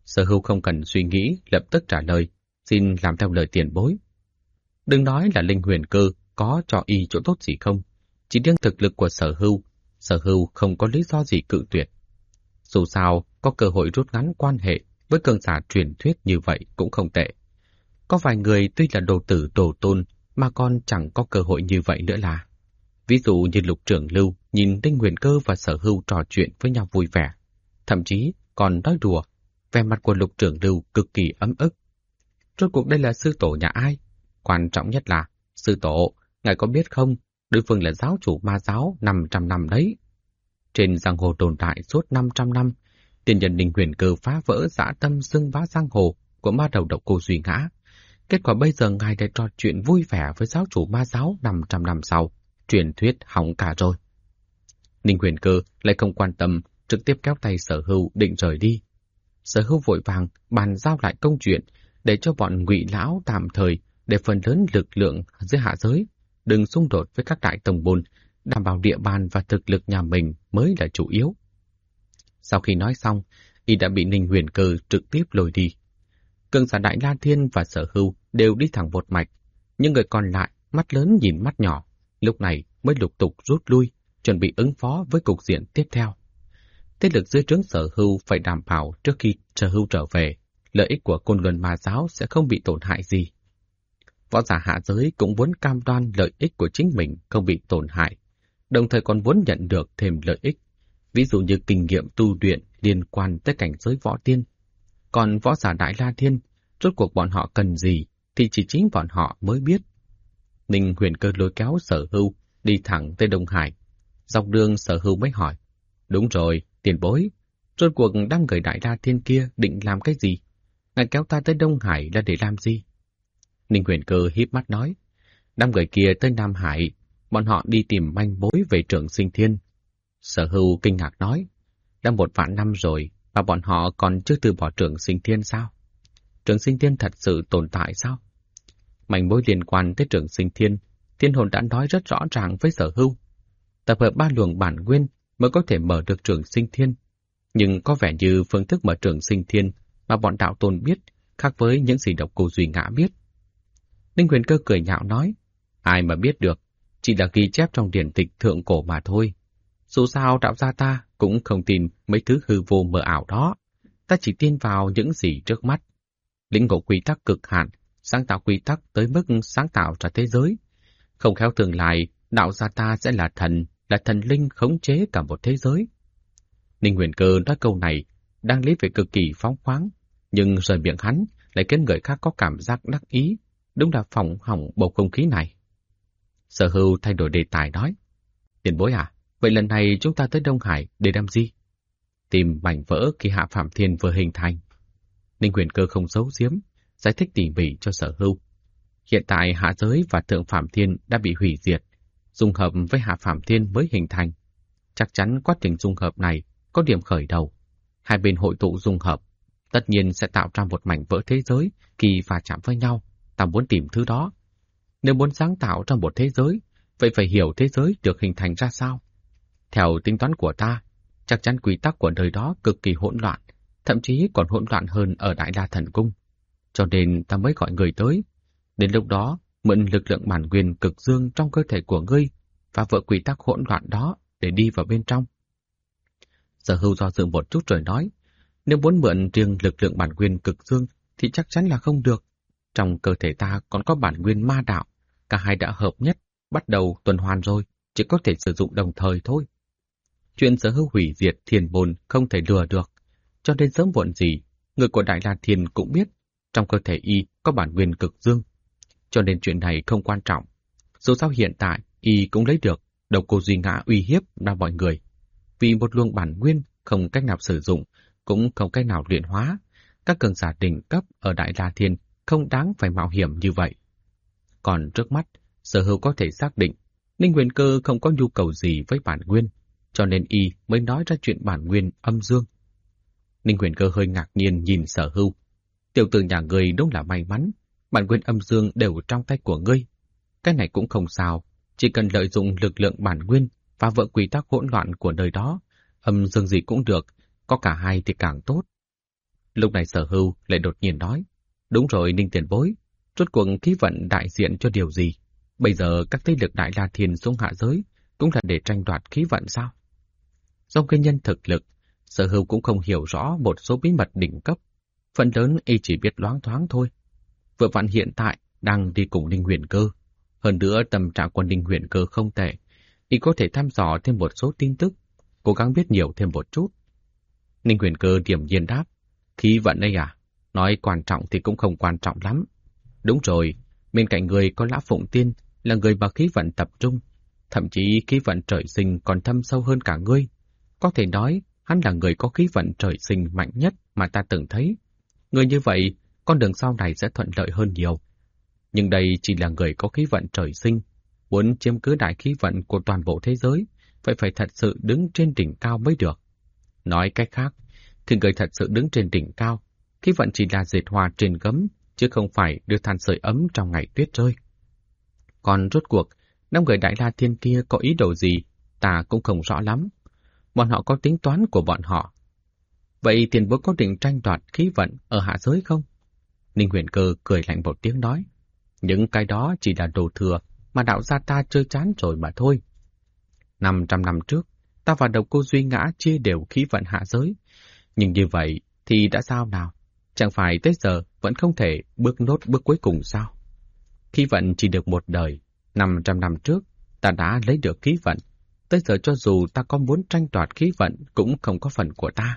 Sở Hưu không cần suy nghĩ, lập tức trả lời, xin làm theo lời tiền bối. Đừng nói là Linh Huyền Cơ có cho y chỗ tốt gì không, chỉ riêng thực lực của Sở Hưu không có lý do gì cự tuyệt. Dù sao, có cơ hội rút ngắn quan hệ với cường giả truyền thuyết như vậy cũng không tệ. Có vài người tuy là đồ tử đồ tôn mà còn chẳng có cơ hội như vậy nữa là. Ví dụ như Lục Trưởng Lưu nhìn Linh Huyền Cơ và Sở Hưu trò chuyện với nhau vui vẻ, thậm chí còn nói đùa, vẻ mặt của Lục Trưởng Lưu cực kỳ ấm ức. Rốt cuộc đây là sư tổ nhà ai? Quan trọng nhất là, sư tổ, ngài có biết không, đối phương là giáo chủ ma giáo 500 năm đấy. Trên giang hồ tồn tại suốt 500 năm, tiền nhân Linh Huyền Cơ phá vỡ dã tâm xưng bá giang hồ của ma đầu độc cô Duy Ngã. Kết quả bây giờ ngài đã trò chuyện vui vẻ với giáo chủ ma giáo 500 năm sau, truyền thuyết hỏng cả rồi. Linh Huyền Cơ lại không quan tâm, trực tiếp kéo tay Sở Hưu định rời đi. Sở Hưu vội vàng bàn giao lại công chuyện để cho bọn Ngụy lão tạm thời để phần lớn lực lượng dưới hạ giới đừng xung đột với các đại tông môn, đảm bảo địa bàn và thực lực nhà mình mới là chủ yếu. Sau khi nói xong, y đã bị Linh Huyền Cơ trực tiếp lôi đi. Cường giả Đại La Thiên và Sở Hưu đều đi thẳng một mạch, nhưng người còn lại mắt lớn nhìn mắt nhỏ, lúc này mới lục tục rút lui, chuẩn bị ứng phó với cục diện tiếp theo. Thế lực dưới trướng Sở Hưu phải đảm bảo trước khi Sở Hưu trở về, lợi ích của Côn Luân Ma giáo sẽ không bị tổn hại gì. Võ giả hạ giới cũng muốn cam đoan lợi ích của chính mình không bị tổn hại, đồng thời còn muốn nhận được thêm lợi ích, ví dụ như kinh nghiệm tu luyện liên quan tới cảnh giới võ tiên. Còn võ giả Đại La Thiên, rốt cuộc bọn họ cần gì thì chỉ chính bọn họ mới biết. Linh Huyền Cơ lôi kéo Sở Hưu đi thẳng tới Đông Hải. Dọc đường Sở Hưu mới hỏi, đúng rồi, tiền bối, rốt cuộc đám người Đại La Thiên kia định làm cái gì? Ngài kéo ta tới Đông Hải là để làm gì? Linh Huyền Cơ híp mắt nói, đám người kia tới Nam Hải, bọn họ đi tìm manh mối về Trường Sinh Thiên. Sở Hưu kinh ngạc nói, đã 1 vạn năm rồi mà bọn họ còn chưa từ bỏ Trường Sinh Thiên sao? Trường Sinh Thiên thật sự tồn tại sao? Manh mối liên quan tới Trường Sinh Thiên, Thiên Hồn đã nói rất rõ ràng với Sở Hưu. Tập hợp 3 luồng bản nguyên mới có thể mở được Trường Sinh Thiên, nhưng có vẻ như phương thức mở Trường Sinh Thiên mà bọn đạo tôn biết khác với những gì độc cô Duy Ngã biết. Linh Huyền Cơ cười nhạo nói, ai mà biết được, chỉ là ghi chép trong điển tịch thượng cổ mà thôi. Dù sao đạo gia ta cũng không tin mấy thứ hư vô mờ ảo đó, ta chỉ tin vào những gì trước mắt. Lĩnh ngộ quy tắc cực hạn, sáng tạo quy tắc tới mức sáng tạo ra thế giới. Không khéo tương lai, đạo gia ta sẽ là thần linh khống chế cả một thế giới. Linh Huyền Cơ nói câu này đang lý về cực kỳ phóng khoáng, nhưng rời miệng hắn lại khiến người khác có cảm giác đắc ý, đúng là phỏng hỏng bầu không khí này. Sở Hưu thay đổi đề tài nói, tiền bối à, vậy lần này chúng ta tới Đông Hải để làm gì? Tìm mảnh vỡ khi Hạ Phạm Thiên vừa hình thành. Linh Huyền Cơ không giấu giếm, giải thích tỉ mỉ cho Sở Hưu. Hiện tại hạ giới và Thượng Phạm Thiên đã bị hủy diệt, dung hợp với Hạ Phạm Thiên mới hình thành. Chắc chắn quá trình dung hợp này có điểm khởi đầu. Hai bên hội tụ dung hợp, tất nhiên sẽ tạo ra một mảnh vỡ thế giới khi va chạm với nhau. Ta muốn tìm thứ đó. Nếu muốn sáng tạo ra một thế giới, vậy phải hiểu thế giới được hình thành ra sao. Theo tính toán của ta, chắc chắn quy tắc của nơi đó cực kỳ hỗn loạn, thậm chí còn hỗn loạn hơn ở Đại La Thần Cung. Cho nên ta mới gọi người tới. Đến lúc đó, mượn lực lượng bản nguyên cực dương trong cơ thể của ngươi và vỡ quy tắc hỗn loạn đó để đi vào bên trong. Sở Hưu do dự một chút rồi nói, nếu muốn mượn riêng lực lượng bản nguyên cực dương thì chắc chắn là không được. Trong cơ thể ta còn có bản nguyên ma đạo, cả hai đã hợp nhất, bắt đầu tuần hoàn rồi, chỉ có thể sử dụng đồng thời thôi. Chuyện Sở Hưu hủy diệt Thiên Môn không thể lừa được, cho nên sớm muộn gì, người của Đại La Thiên cũng biết, trong cơ thể y có bản nguyên cực dương. Cho nên chuyện này không quan trọng. Dù sao hiện tại, y cũng lấy được độc cô Duy Ngã uy hiếp ra mọi người. Vì một luồng bản nguyên không cách nào sử dụng, cũng không cách nào luyện hóa, các cường giả đỉnh cấp ở Đại La Thiên không đáng phải mạo hiểm như vậy. Còn trước mắt, Sở Hưu có thể xác định Linh Huyền Cơ không có nhu cầu gì với bản nguyên, cho nên y mới nói ra chuyện bản nguyên âm dương. Linh Huyền Cơ hơi ngạc nhiên nhìn Sở Hưu. Tiểu tử nhà ngươi đúng là may mắn, bản nguyên âm dương đều trong tay của ngươi. Cái này cũng không sao, chỉ cần lợi dụng lực lượng bản nguyên và vỡ quy tắc hỗn loạn của nơi đó, âm dương gì cũng được, có cả hai thì càng tốt. Lúc này Sở Hưu lại đột nhiên nói, đúng rồi Ninh tiền bối, rốt cuộc khí vận đại diện cho điều gì? Bây giờ các thế lực Đại La Thiên xuống hạ giới cũng là để tranh đoạt khí vận sao? Do nguyên nhân thực lực, Sở Hưu cũng không hiểu rõ một số bí mật đỉnh cấp. Phần lớn y chỉ biết loáng thoáng thôi. Vừa vặn hiện tại đang đi cùng Ninh Huyền Cơ. Hơn nữa tâm trạng của Ninh Huyền Cơ không tệ. Y có thể thăm dò thêm một số tin tức, cố gắng biết nhiều thêm một chút. Ninh Huyền Cơ điềm nhiên đáp, khí vận đây à? Nói quan trọng thì cũng không quan trọng lắm. Đúng rồi, bên cạnh người có Lã Phụng Tiên là người mà khí vận tập trung. Thậm chí khí vận trời sinh còn thâm sâu hơn cả ngươi. Có thể nói, hắn là người có khí vận trời sinh mạnh nhất mà ta từng thấy. Người như vậy, con đường sau này sẽ thuận lợi hơn nhiều. Nhưng đây chỉ là người có khí vận trời sinh. Muốn chiếm cứ đại khí vận của toàn bộ thế giới, vậy phải thật sự đứng trên đỉnh cao mới được. Nói cách khác, khi người thật sự đứng trên đỉnh cao, khí vận chỉ là dệt hoa trên gấm, chứ không phải đưa than sưởi ấm trong ngày tuyết rơi. Còn rốt cuộc, 5 người Đại La Thiên kia có ý đồ gì, ta cũng không rõ lắm. Bọn họ có tính toán của bọn họ. Vậy tiền bối có định tranh đoạt khí vận ở hạ giới không? Ninh Huyền Cơ cười lạnh một tiếng nói. Những cái đó chỉ là đồ thừa mà đạo gia ta chơi chán rồi mà thôi. 500 năm trước, ta và Độc Cô Duy Ngã chia đều khí vận hạ giới. Nhưng như vậy thì đã sao nào? Chẳng phải tới giờ vẫn không thể bước nốt bước cuối cùng sao? Khí vận chỉ được một đời. 500 năm trước, ta đã lấy được khí vận. Tới giờ cho dù ta có muốn tranh đoạt khí vận cũng không có phần của ta.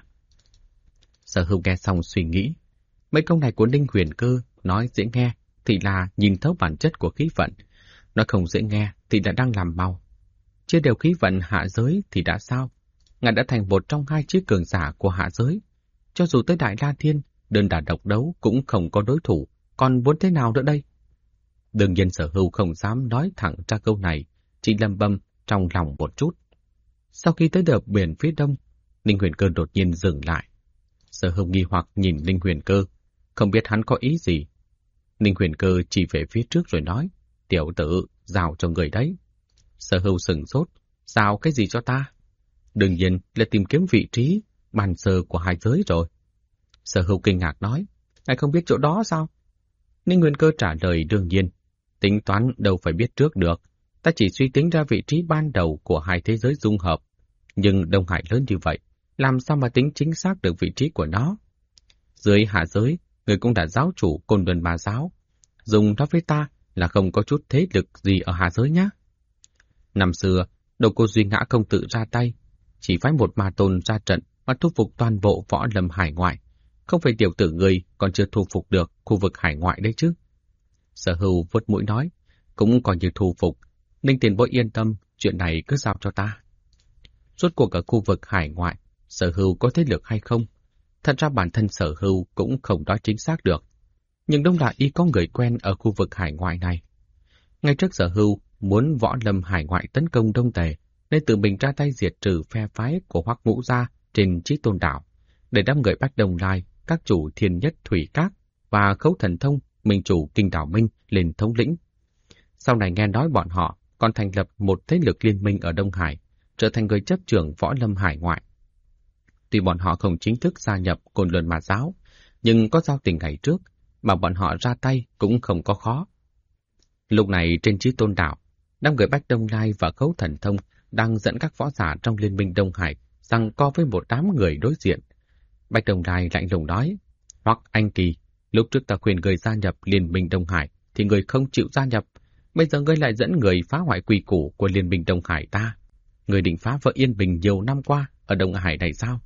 Sở Hưu nghe xong suy nghĩ. Mấy câu này của Ninh Huyền Cơ nói dễ nghe thì là nhìn thấu bản chất của khí vận. Nói không dễ nghe thì là đang làm mau. Chia đều khí vận hạ giới thì đã sao? Ngài đã thành một trong 2 chiếc cường giả của hạ giới. Cho dù tới Đại La Thiên, đơn đả độc đấu cũng không có đối thủ. Còn muốn thế nào nữa đây? Đương nhiên Sở Hưu không dám nói thẳng ra câu này, chỉ lầm bầm trong lòng một chút. Sau khi tới đợt biển phía đông, Ninh Huyền Cơ đột nhiên dừng lại. Sở Hưu nghi hoặc nhìn Ninh Huyền Cơ, không biết hắn có ý gì. Ninh Huyền Cơ chỉ về phía trước rồi nói, tiểu tử, giao cho người đấy. Sở Hưu sừng sốt, giao cái gì cho ta? Đương nhiên là tìm kiếm vị trí, bàn sơ của hai giới rồi. Sở Hưu kinh ngạc nói, ngài không biết chỗ đó sao? Ninh Nguyên Cơ trả lời đương nhiên, tính toán đâu phải biết trước được. Ta chỉ suy tính ra vị trí ban đầu của hai thế giới dung hợp. Nhưng Đông Hải lớn như vậy, làm sao mà tính chính xác được vị trí của nó? Dưới hạ giới, người cũng đã giáo chủ Côn Luân Ma Giáo. Dùng nó với ta là không có chút thế lực gì ở hạ giới nhá. Năm xưa, Độc Cô Duy Ngã không tự ra tay, chỉ phái một ma tôn ra trận mà thu phục toàn bộ võ lâm hải ngoại. Không phải tiểu tử người còn chưa thu phục được khu vực hải ngoại đấy chứ. Sở Hưu vuốt mũi nói, cũng còn như thu phục. Ninh tiền bối yên tâm, chuyện này cứ giao cho ta. Rốt cuộc ở khu vực hải ngoại, Sở Hưu có thế lực hay không? Thật ra bản thân Sở Hưu cũng không nói chính xác được. Nhưng đông đảo y có người quen ở khu vực hải ngoại này. Ngay trước Sở Hưu muốn võ lâm hải ngoại tấn công Đông Tề, nên tự mình ra tay diệt trừ phe phái của Hoắc Ngũ Gia trên Chí Tôn Đảo, để đám người Bách Đồng Lai, các chủ Thiên Nhất Thủy Các và Khấu Thần Thông, minh chủ Kinh Đảo Minh lên thống lĩnh. Sau này nghe nói bọn họ còn thành lập một thế lực liên minh ở Đông Hải, trở thành người chấp trưởng võ lâm hải ngoại. Tuy bọn họ không chính thức gia nhập Côn Luân Ma Giáo, nhưng có giao tình ngày trước, mà bọn họ ra tay cũng không có khó. Lúc này trên Chí Tôn Đảo, đám người Bách Đông Lai và Khấu Thần Thông đang dẫn các võ giả trong liên minh Đông Hải giằng co với một đám người đối diện. Bách Đông Lai lạnh lùng nói, Hoắc Anh Kỳ, lúc trước ta khuyên người gia nhập liên minh Đông Hải thì người không chịu gia nhập, bây giờ ngươi lại dẫn người phá hoại quy củ của liên minh Đông Hải ta. Người định phá vỡ yên bình nhiều năm qua ở Đông Hải này sao?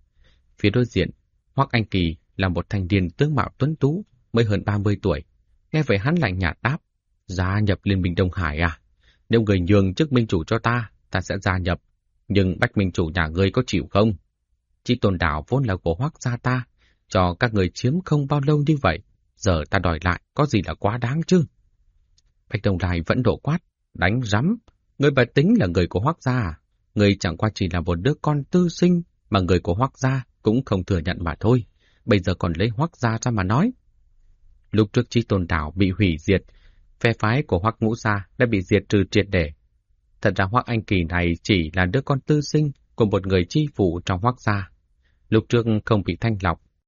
Phía đối diện, Hoắc Anh Kỳ là một thanh niên tướng mạo tuấn tú, mới hơn 30 tuổi. Nghe vậy hắn lạnh nhạt đáp, gia nhập liên minh Đông Hải à? Nếu người nhường chức minh chủ cho ta, ta sẽ gia nhập. Nhưng Bách minh chủ nhà ngươi có chịu không? Chí Tôn Đảo vốn là của Hoắc gia ta, cho các người chiếm không bao lâu như vậy, giờ ta đòi lại có gì là quá đáng chứ? Bách Đông Lai vẫn đổ quát, đánh rắm. Người bà tính là người của Hoắc gia à? Người chẳng qua chỉ là một đứa con tư sinh mà người của Hoắc gia cũng không thừa nhận mà thôi. Bây giờ còn lấy Hoắc gia ra mà nói. Lúc trước Chí Tôn Đảo bị hủy diệt, phe phái của Hoắc Ngũ Gia đã bị diệt trừ triệt để. Thật ra Hoắc Anh Kỳ này chỉ là đứa con tư sinh của một người chi phủ trong Hoắc gia. Lúc trước không bị thanh lọc,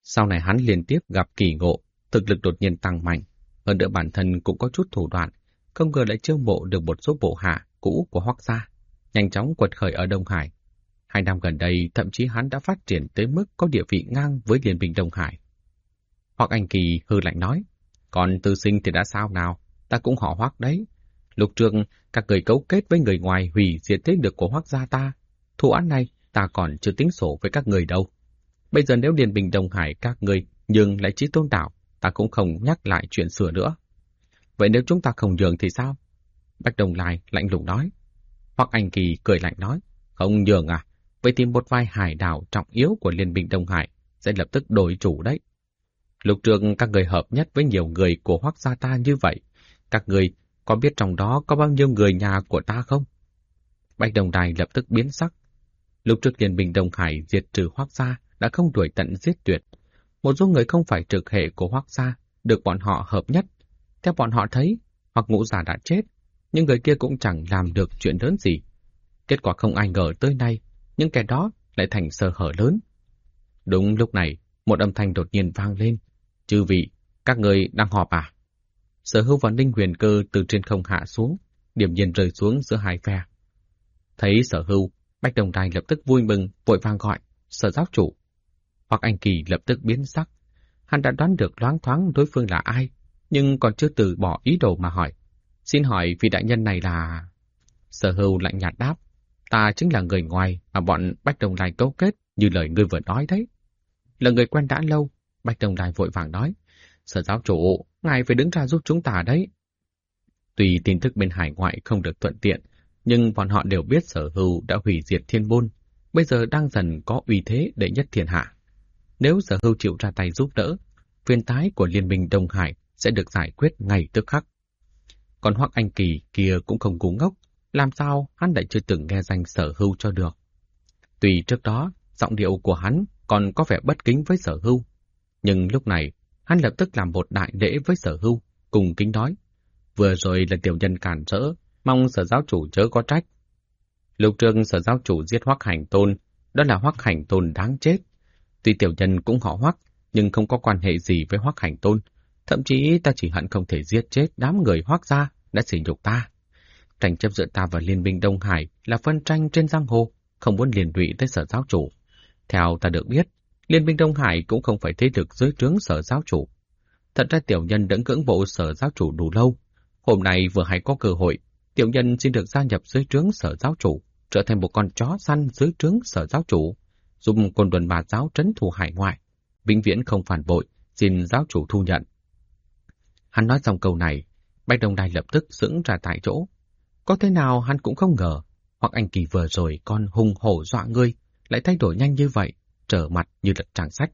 Sau này hắn liên tiếp gặp kỳ ngộ, thực lực đột nhiên tăng mạnh, hơn nữa bản thân cũng có chút thủ đoạn, không ngờ lại chiêu mộ được một số bộ hạ cũ của Hoắc gia, nhanh chóng quật khởi ở Đông Hải. 2 năm gần đây, thậm chí hắn đã phát triển tới mức có địa vị ngang với Liên minh Đông Hải. Hoắc Anh Kỳ hừ lạnh nói, còn Tư Sinh thì đã sao nào, ta cũng họ Hoắc đấy. Lúc trước, các người cấu kết với người ngoài hủy diệt thế lực của Hoắc gia ta. Thù án này, ta còn chưa tính sổ với các người đâu. Bây giờ nếu Liên minh Đông Hải các người nhường lại Chí Tôn Đảo, ta cũng không nhắc lại chuyện sửa nữa. Vậy nếu chúng ta không nhường thì sao? Bạch Đồng Lai lạnh lùng nói. Hoắc Anh Kỳ cười lạnh nói, không nhường à? Vậy thì một vài hải đảo trọng yếu của Liên minh Đông Hải sẽ lập tức đổi chủ đấy. Lúc trước các người hợp nhất với nhiều người của Hoắc gia ta như vậy, các người có biết trong đó có bao nhiêu người nhà của ta không? Bạch Đồng Lai lập tức biến sắc. Lúc trước Liên minh Đông Hải diệt trừ Hoắc gia đã không đuổi tận giết tuyệt. Một số người không phải trực hệ của Hoắc gia được bọn họ hợp nhất. Theo bọn họ thấy, Hoắc Ngũ Giả đã chết, nhưng người kia cũng chẳng làm được chuyện lớn gì. Kết quả không ai ngờ tới nay, những kẻ đó lại thành sơ hở lớn. Đúng lúc này, một âm thanh đột nhiên vang lên. Chư vị, các người đang họp à? Sở Hưu và Ninh Huyền Cơ từ trên không hạ xuống, điểm nhiên rơi xuống giữa hai phe. Thấy Sở Hưu, Bạch Đồng Lai lập tức vui mừng, vội vàng gọi, Sở giáo chủ. Hoắc Anh Kỳ lập tức biến sắc. Hắn đã đoán được loáng thoáng đối phương là ai, nhưng còn chưa từ bỏ ý đồ mà hỏi. Xin hỏi vị đại nhân này là... Sở Hưu lạnh nhạt đáp, ta chính là người ngoài mà bọn Bạch Đồng Lai cấu kết như lời ngươi vừa nói đấy. Là người quen đã lâu, Bạch Đồng Lai vội vàng nói, Sở giáo chủ, ngài phải đứng ra giúp chúng ta đấy. Tuy tin tức bên hải ngoại không được thuận tiện, nhưng bọn họ đều biết Sở Hưu đã hủy diệt Thiên Môn, bây giờ đang dần có uy thế đệ nhất thiên hạ. Nếu Sở Hưu chịu ra tay giúp đỡ, phiền toái của Liên minh Đông Hải sẽ được giải quyết ngay tức khắc. Còn Hoắc Anh Kỳ kia cũng không ngu ngốc, làm sao hắn lại chưa từng nghe danh Sở Hưu cho được. Tuy trước đó, giọng điệu của hắn còn có vẻ bất kính với Sở Hưu, nhưng lúc này, hắn lập tức làm một đại lễ với Sở Hưu, cùng kính nói. Vừa rồi là tiểu nhân cản trở, mong Sở giáo chủ chớ có trách. Lúc trước Sở giáo chủ giết Hoắc Hành Tôn, đó là Hoắc Hành Tôn đáng chết. Tuy tiểu nhân cũng họ Hoắc, nhưng không có quan hệ gì với Hoắc Hành Tôn. Thậm chí ta chỉ hận không thể giết chết đám người Hoắc gia đã sỉ nhục ta. Tranh chấp giữa ta và Liên minh Đông Hải là phân tranh trên giang hồ, không muốn liên lụy tới Sở giáo chủ. Theo ta được biết, Liên minh Đông Hải cũng không phải thế lực dưới trướng Sở giáo chủ. Thật ra tiểu nhân đã ngưỡng mộ Sở giáo chủ đủ lâu. Hôm nay vừa hay có cơ hội, tiểu nhân xin được gia nhập dưới trướng Sở giáo chủ, trở thành một con chó săn dưới trướng Sở giáo chủ, giúp Côn Luân Bà giáo trấn thủ hải ngoại, vĩnh viễn không phản bội, xin giáo chủ thu nhận. Hắn nói xong câu này, Bạch Đồng Lai lập tức sững ra tại chỗ. Có thế nào hắn cũng không ngờ, Hoắc Anh Kỳ vừa rồi còn hùng hổ dọa ngươi, lại thay đổi nhanh như vậy, trở mặt như lật trang sách.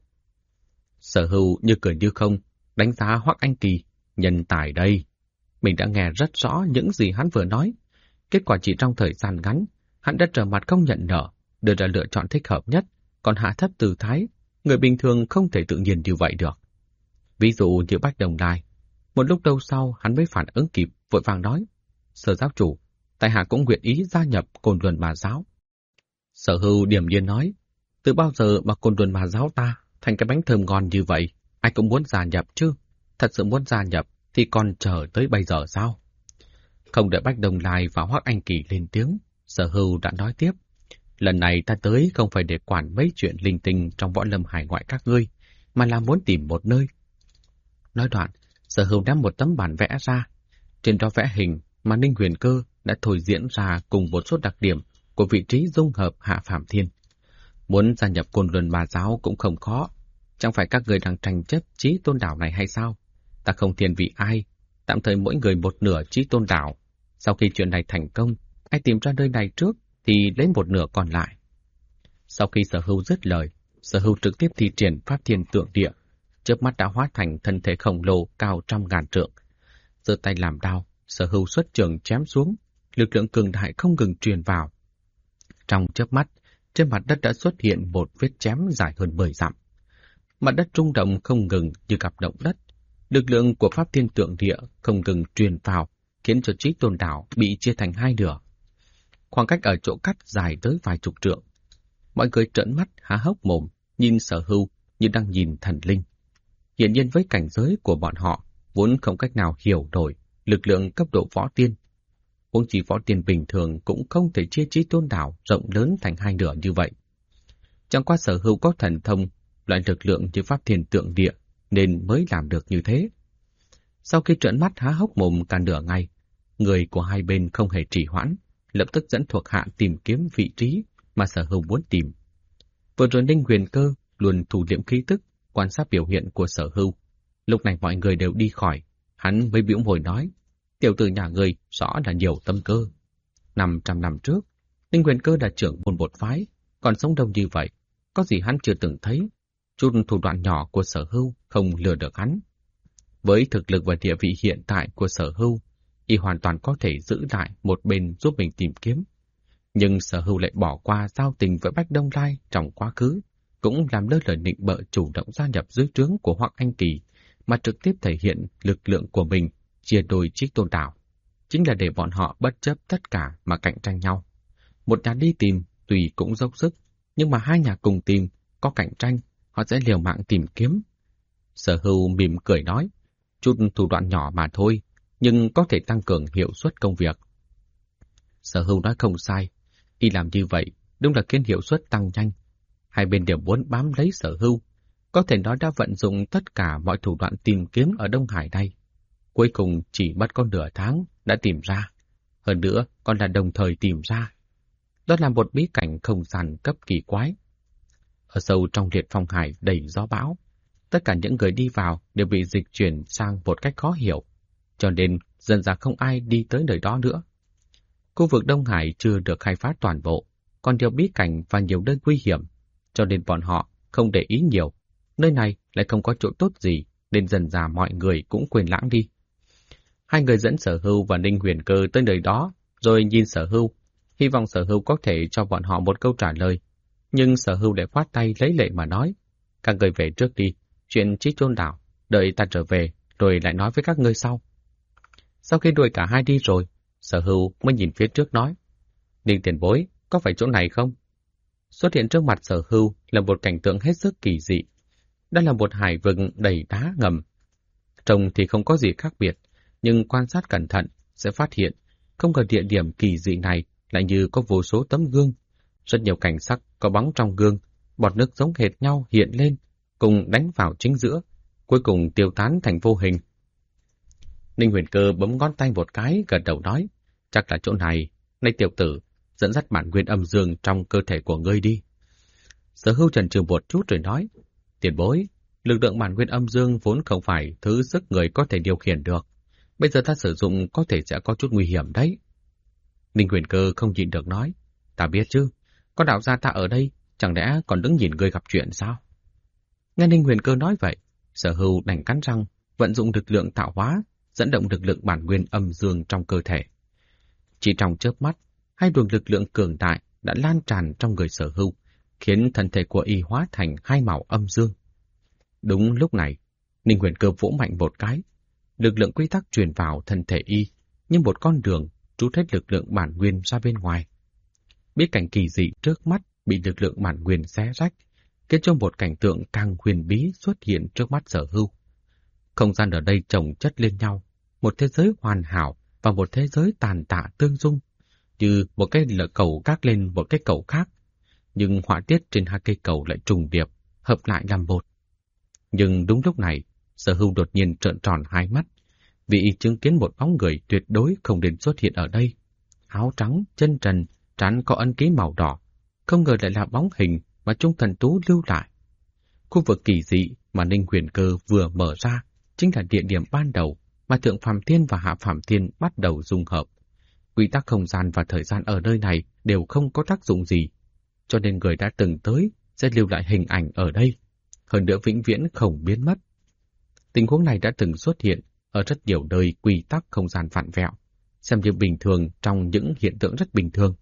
Sở Hưu như cười như không, đánh giá Hoắc Anh Kỳ, nhân tài đây. Mình đã nghe rất rõ những gì hắn vừa nói. Kết quả chỉ trong thời gian ngắn, hắn đã trở mặt không nhận nợ, đưa ra lựa chọn thích hợp nhất, còn hạ thấp tư thái, người bình thường không thể tự nhiên như vậy được. Ví dụ như Bạch Đồng Lai, một lúc lâu sau hắn mới phản ứng kịp, vội vàng nói, Sở giáo chủ, tại hạ cũng nguyện ý gia nhập Côn Luân Bà giáo. Sở Hưu điềm nhiên nói, từ bao giờ mà Côn Luân Bà giáo ta thành cái bánh thơm ngon như vậy, ai cũng muốn gia nhập chứ, thật sự muốn gia nhập thì còn chờ tới bây giờ sao? Không đợi Bạch Đồng Lai và Hoắc Anh Kỳ lên tiếng, Sở Hưu đã nói tiếp, lần này ta tới không phải để quản mấy chuyện linh tinh trong võ lâm hải ngoại các ngươi, mà là muốn tìm một nơi. Nói đoạn, Sở Hưu đem một tấm bản vẽ ra, trên đó vẽ hình mà Ninh Huyền Cơ đã thôi diễn ra cùng một số đặc điểm của vị trí dung hợp Hạ Phàm Thiên. Muốn gia nhập Côn Luân Bà giáo cũng không khó, chẳng phải các người đang tranh chấp Chí Tôn Đảo này hay sao? Ta không thiên vị ai, tạm thời mỗi người một nửa Chí Tôn Đảo. Sau khi chuyện này thành công, ai tìm ra nơi này trước thì lấy một nửa còn lại. Sau khi Sở Hưu dứt lời, Sở Hưu trực tiếp thi triển Pháp Thiên Tượng Địa, chớp mắt đã hóa thành thân thể khổng lồ cao 100.000 trượng. Giơ tay làm đao, Sở Hưu xuất trường chém xuống, lực lượng cường đại không ngừng truyền vào. Trong chớp mắt, trên mặt đất đã xuất hiện một vết chém dài hơn 10 dặm. Mặt đất rung động không ngừng như gặp động đất. Lực lượng của Pháp Thiên Tượng Địa không ngừng truyền vào, khiến cho Chí Tôn Đảo bị chia thành hai nửa. Khoảng cách ở chỗ cắt dài tới vài chục trượng. Mọi người trợn mắt há hốc mồm, nhìn Sở Hưu như đang nhìn thần linh. Hiển nhiên với cảnh giới của bọn họ, vốn không cách nào hiểu nổi lực lượng cấp độ võ tiên. Huống chi võ tiên bình thường cũng không thể chia Chí Tôn đảo rộng lớn thành hai nửa như vậy. Chẳng qua Sở Hưu có thần thông, loại lực lượng như pháp thiên tượng địa, nên mới làm được như thế. Sau khi trợn mắt há hốc mồm cả nửa ngày, người của hai bên không hề trì hoãn, lập tức dẫn thuộc hạ tìm kiếm vị trí mà Sở Hưu muốn tìm. Vừa rồi Ninh Huyền Cơ luôn thủ liệm khí tức, quan sát biểu hiện của Sở Hưu. Lúc này mọi người đều đi khỏi, hắn mới bĩu môi nói, tiểu tử nhà ngươi rõ là nhiều tâm cơ. 500 năm trước, Ninh Huyền Cơ là trưởng môn một phái, còn sống đông như vậy, có gì hắn chưa từng thấy. Chút thủ đoạn nhỏ của Sở Hưu không lừa được hắn. Với thực lực và địa vị hiện tại của Sở Hưu, y hoàn toàn có thể giữ lại một bên giúp mình tìm kiếm. Nhưng Sở Hưu lại bỏ qua giao tình với Bách Đông Lai trong quá khứ, cũng làm lơ lời nịnh bợ chủ động gia nhập dưới trướng của Hoắc Anh Kỳ, mà trực tiếp thể hiện lực lượng của mình, chia đôi Chí Tôn đảo. Chính là để bọn họ bất chấp tất cả mà cạnh tranh nhau. Một nhà đi tìm, tùy cũng dốc sức, nhưng mà hai nhà cùng tìm, có cạnh tranh, họ sẽ liều mạng tìm kiếm. Sở Hưu mỉm cười nói, chút thủ đoạn nhỏ mà thôi, nhưng có thể tăng cường hiệu suất công việc. Sở Hưu nói không sai, y làm như vậy đúng là khiến hiệu suất tăng nhanh. Hai bên đều muốn bám lấy Sở Hưu, có thể nói đã vận dụng tất cả mọi thủ đoạn tìm kiếm ở Đông Hải đây. Cuối cùng chỉ mất có nửa tháng đã tìm ra, hơn nữa còn là đồng thời tìm ra. Đó là một bí cảnh không gian cấp kỳ quái. Ở sâu trong liệt phong hải đầy gió bão, tất cả những người đi vào đều bị dịch chuyển sang một cách khó hiểu, cho nên dần dà không ai đi tới nơi đó nữa. Khu vực Đông Hải chưa được khai phá toàn bộ, còn nhiều bí cảnh và nhiều nơi nguy hiểm, cho nên bọn họ không để ý nhiều. Nơi này lại không có chỗ tốt gì, nên dần dà mọi người cũng quên lãng đi. Hai người dẫn Sở Hưu và Ninh Huyền Cơ tới nơi đó, rồi nhìn Sở Hưu, hy vọng Sở Hưu có thể cho bọn họ một câu trả lời. Nhưng Sở Hưu lại khoát tay lấy lệ mà nói, các người về trước đi, chuyện Chí Tôn đảo, đợi ta trở về, rồi lại nói với các ngươi sau. Sau khi đuổi cả hai đi rồi, Sở Hưu mới nhìn phía trước nói, Ninh tiền bối, có phải chỗ này không? Xuất hiện trước mặt Sở Hưu là một cảnh tượng hết sức kỳ dị. Đó là một hải vực đầy đá ngầm. Trông thì không có gì khác biệt, nhưng quan sát cẩn thận sẽ phát hiện không ngờ địa điểm kỳ dị này lại như có vô số tấm gương. Rất nhiều cảnh sắc có bóng trong gương, bọt nước giống hệt nhau hiện lên, cùng đánh vào chính giữa, cuối cùng tiêu tán thành vô hình. Ninh Huyền Cơ bấm ngón tay một cái, gật đầu nói, chắc là chỗ này, này tiểu tử, dẫn dắt bản nguyên âm dương trong cơ thể của ngươi đi. Sở Hưu chần chừ một chút rồi nói, tiền bối, lực lượng bản nguyên âm dương vốn không phải thứ sức người có thể điều khiển được. Bây giờ ta sử dụng có thể sẽ có chút nguy hiểm đấy. Ninh Huyền Cơ không nhịn được nói, ta biết chứ, có đạo gia ta ở đây, chẳng lẽ còn đứng nhìn ngươi gặp chuyện sao? Nghe Ninh Huyền Cơ nói vậy, Sở Hưu đành cắn răng, vận dụng lực lượng tạo hóa, dẫn động lực lượng bản nguyên âm dương trong cơ thể. Chỉ trong chớp mắt, hai luồng lực lượng cường đại đã lan tràn trong người Sở Hưu, khiến thân thể của y hóa thành hai màu âm dương. Đúng lúc này, Ninh Huyền Cơ vỗ mạnh một cái, lực lượng quy tắc truyền vào thân thể y, như một con đường trút hết lực lượng bản nguyên ra bên ngoài. Bí cảnh kỳ dị trước mắt bị lực lượng bản nguyên xé rách, khiến cho một cảnh tượng càng huyền bí xuất hiện trước mắt Sở Hưu. Không gian ở đây chồng chất lên nhau, một thế giới hoàn hảo và một thế giới tàn tạ tương dung, như một cái cầu gác lên một cái cầu khác, nhưng họa tiết trên hai cây cầu lại trùng điệp, hợp lại làm một. Nhưng đúng lúc này, Sở Hưu đột nhiên trợn tròn hai mắt, vì y chứng kiến một bóng người tuyệt đối không nên xuất hiện ở đây. Áo trắng, chân trần, trán có ấn ký màu đỏ, không ngờ lại là bóng hình mà Trung Thần Tú lưu lại. Khu vực kỳ dị mà Ninh Huyền Cơ vừa mở ra chính là địa điểm ban đầu mà Thượng Phàm Thiên và Hạ Phàm Thiên bắt đầu dung hợp. Quy tắc không gian và thời gian ở nơi này đều không có tác dụng gì, cho nên người đã từng tới sẽ lưu lại hình ảnh ở đây, hơn nữa vĩnh viễn không biến mất. Tình huống này đã từng xuất hiện ở rất nhiều nơi quy tắc không gian vặn vẹo, xem như bình thường trong những hiện tượng rất bình thường.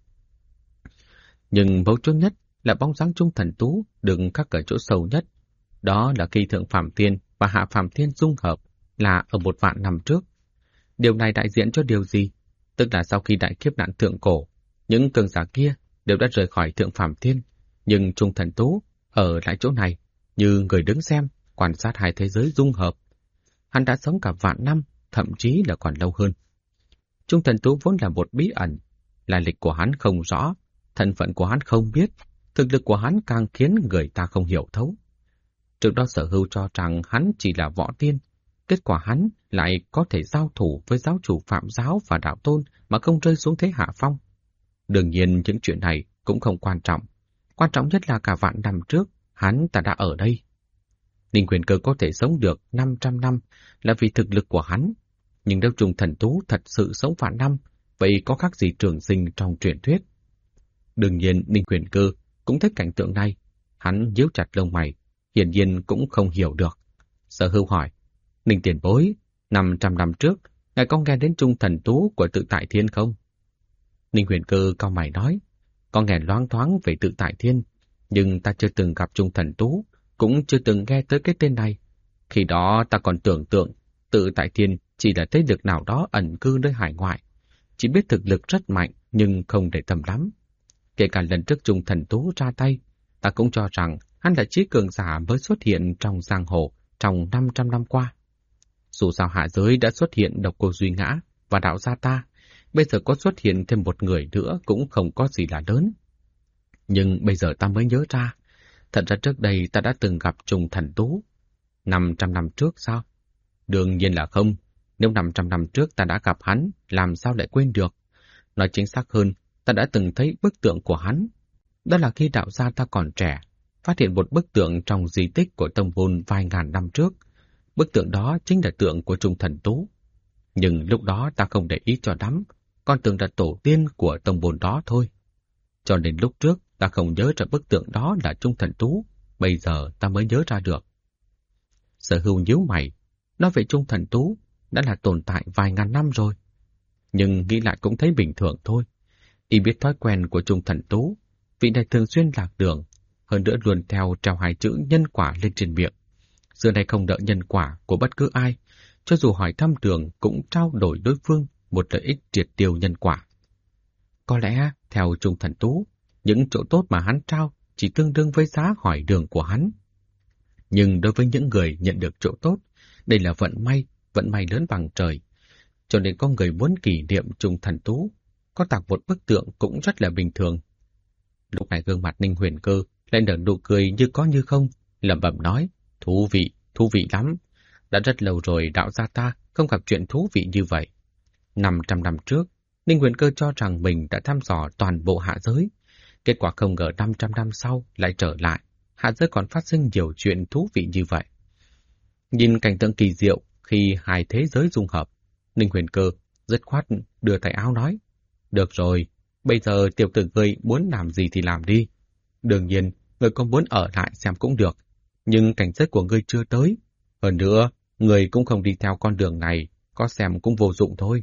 Nhưng mấu chốt nhất là bóng dáng Trung Thần Tú đừng khắc ở chỗ sâu nhất. Đó là khi Thượng Phàm Thiên và Hạ Phàm Thiên dung hợp là ở 1.000 năm trước. Điều này đại diện cho điều gì? Tức là sau khi đại kiếp nạn thượng cổ, những cường giả kia đều đã rời khỏi Thượng Phàm Thiên, nhưng Trung Thần Tú ở lại chỗ này, như người đứng xem, quan sát hai thế giới dung hợp. Hắn đã sống cả vạn năm, thậm chí là còn lâu hơn. Trung thần tú vốn là một bí ẩn, lai lịch của hắn không rõ, thân phận của hắn không biết, thực lực của hắn càng khiến người ta không hiểu thấu. Trước đó Sở Hưu cho rằng hắn chỉ là võ tiên, kết quả hắn lại có thể giao thủ với giáo chủ Phạm Giáo và đạo tôn mà không rơi xuống thế hạ phong. Đương nhiên những chuyện này cũng không quan trọng nhất là cả vạn năm trước, hắn ta đã ở đây. Ninh Huyền Cơ có thể sống được 500 năm là vì thực lực của hắn, nhưng nếu Trung thần tú thật sự sống vạn năm, vậy có khác gì trường sinh trong truyền thuyết? Đương nhiên Ninh Huyền Cơ cũng thấy cảnh tượng này, hắn nhíu chặt lông mày, hiển nhiên cũng không hiểu được. Sở Hưu hỏi, Ninh tiền bối, 500 năm trước, ngài có nghe đến Trung thần tú của Tự Tại Thiên không? Ninh Huyền Cơ cau mày nói, có nghe loáng thoáng về Tự Tại Thiên, nhưng ta chưa từng gặp Trung thần tú, cũng chưa từng nghe tới cái tên này. Khi đó ta còn tưởng tượng Tự Tại Thiên chỉ là thế lực nào đó ẩn cư nơi hải ngoại, chỉ biết thực lực rất mạnh nhưng không để tâm lắm. Kể cả lần trước Trung thần tú ra tay, ta cũng cho rằng hắn là trí cường giả mới xuất hiện trong giang hồ trong 500 năm qua. Dù sao hạ giới đã xuất hiện Độc Cô Duy Ngã và đạo gia ta, bây giờ có xuất hiện thêm một người nữa cũng không có gì là lớn. Nhưng bây giờ ta mới nhớ ra, thật ra trước đây ta đã từng gặp Trung thần tú. 500 năm trước sao? Đương nhiên là không. Nếu 500 năm trước ta đã gặp hắn, làm sao lại quên được? Nói chính xác hơn, ta đã từng thấy bức tượng của hắn. Đó là khi đạo gia ta còn trẻ, phát hiện một bức tượng trong di tích của tông môn vài ngàn năm trước. Bức tượng đó chính là tượng của Trung thần tú. Nhưng lúc đó ta không để ý cho lắm, còn tưởng là tổ tiên của tông môn đó thôi. Cho nên lúc trước ta không nhớ ra bức tượng đó là Trung thần tú, bây giờ ta mới nhớ ra được. Sở Hưu nhíu mày, nói về Trung thần tú đã là tồn tại vài ngàn năm rồi. Nhưng nghĩ lại cũng thấy bình thường thôi. Y biết thói quen của Trung thần tú, vị này thường xuyên lạc đường, hơn nữa luôn theo treo hai chữ nhân quả lên trên miệng. Xưa nay không đợi nhân quả của bất cứ ai, cho dù hỏi thăm đường cũng trao đổi đối phương một lợi ích triệt tiêu nhân quả. Có lẽ, theo Trung thần tú, những chỗ tốt mà hắn trao chỉ tương đương với giá hỏi đường của hắn. Nhưng đối với những người nhận được chỗ tốt, đây là vận may lớn bằng trời. Cho nên có người muốn kỷ niệm Trung thần tú, có tặng một bức tượng cũng rất là bình thường. Lúc này gương mặt Ninh Huyền Cơ lại nở nụ cười như có như không, lẩm bẩm nói, thú vị lắm. Đã rất lâu rồi đạo gia ta không gặp chuyện thú vị như vậy. 500 năm trước, Ninh Huyền Cơ cho rằng mình đã thăm dò toàn bộ hạ giới. Kết quả không ngờ 500 năm sau lại trở lại, hạ giới còn phát sinh nhiều chuyện thú vị như vậy. Nhìn cảnh tượng kỳ diệu khi hai thế giới dung hợp, Ninh Huyền Cơ dứt khoát đưa tay áo nói, được rồi, bây giờ tiểu tử ngươi muốn làm gì thì làm đi. Đương nhiên, ngươi có muốn ở lại xem cũng được, nhưng cảnh giới của ngươi chưa tới. Hơn nữa, ngươi cũng không đi theo con đường này, có xem cũng vô dụng thôi.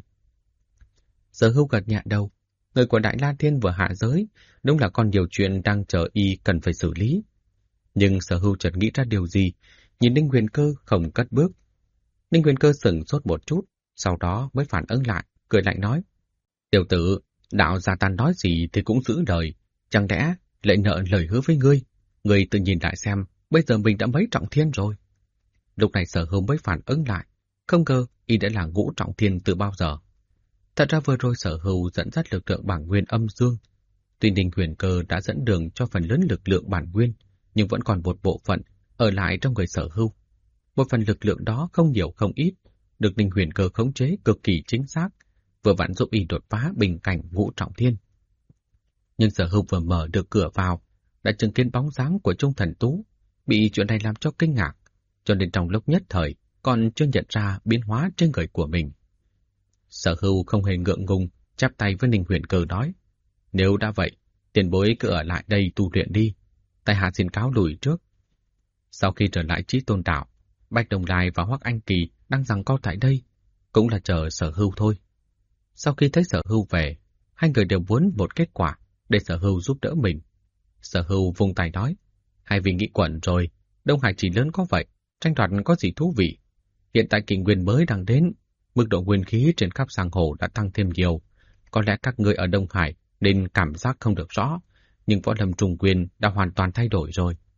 Sở Hưu gật nhẹ đầu, người của Đại La Thiên vừa hạ giới, đúng là còn nhiều chuyện đang chờ y cần phải xử lý. Nhưng Sở Hưu chợt nghĩ ra điều gì, nhìn Ninh Huyền Cơ không cất bước. Ninh Huyền Cơ sững sốt một chút, sau đó mới phản ứng lại, cười lạnh nói, tiểu tử, đạo gia ta nói gì thì cũng giữ lời, chẳng lẽ lại nợ lời hứa với ngươi? Ngươi tự nhìn lại xem, bây giờ mình đã mấy trọng thiên rồi. Lúc này Sở Hưu mới phản ứng lại, không ngờ y đã là ngũ trọng thiên từ bao giờ. Thật ra vừa rồi Sở Hưu dẫn dắt lực lượng bản nguyên âm dương. Tuy Ninh Huyền Cơ đã dẫn đường cho phần lớn lực lượng bản nguyên, nhưng vẫn còn một bộ phận ở lại trong người Sở Hưu. Một phần lực lượng đó không nhiều không ít, được Ninh Huyền Cơ khống chế cực kỳ chính xác, vừa vặn giúp y đột phá bình cảnh ngũ trọng thiên. Nhưng Sở Hưu vừa mở được cửa vào, đã chứng kiến bóng dáng của Trung thần tú, bị chuyện này làm cho kinh ngạc, cho nên trong lúc nhất thời còn chưa nhận ra biến hóa trên người của mình. Sở Hưu không hề ngượng ngùng, chắp tay với Ninh Huyền Cơ nói, nếu đã vậy, tiền bối cứ ở lại đây tu luyện đi, tại hạ xin cáo lùi trước. Sau khi trở lại Chí Tôn Đạo, Bạch Đồng Lai và Hoắc Anh Kỳ đang giằng co tại đây, cũng là chờ Sở Hưu thôi. Sau khi thấy Sở Hưu về, hai người đều muốn một kết quả để Sở Hưu giúp đỡ mình. Sở Hưu vung tay nói, hai vị nghĩ quẩn rồi, Đông Hải chỉ lớn có vậy, tranh đoạt có gì thú vị. Hiện tại kỷ nguyên mới đang đến, mức độ nguyên khí trên khắp giang hồ đã tăng thêm nhiều. Có lẽ các người ở Đông Hải nên cảm giác không được rõ, nhưng võ lâm trùng quyền đã hoàn toàn thay đổi rồi.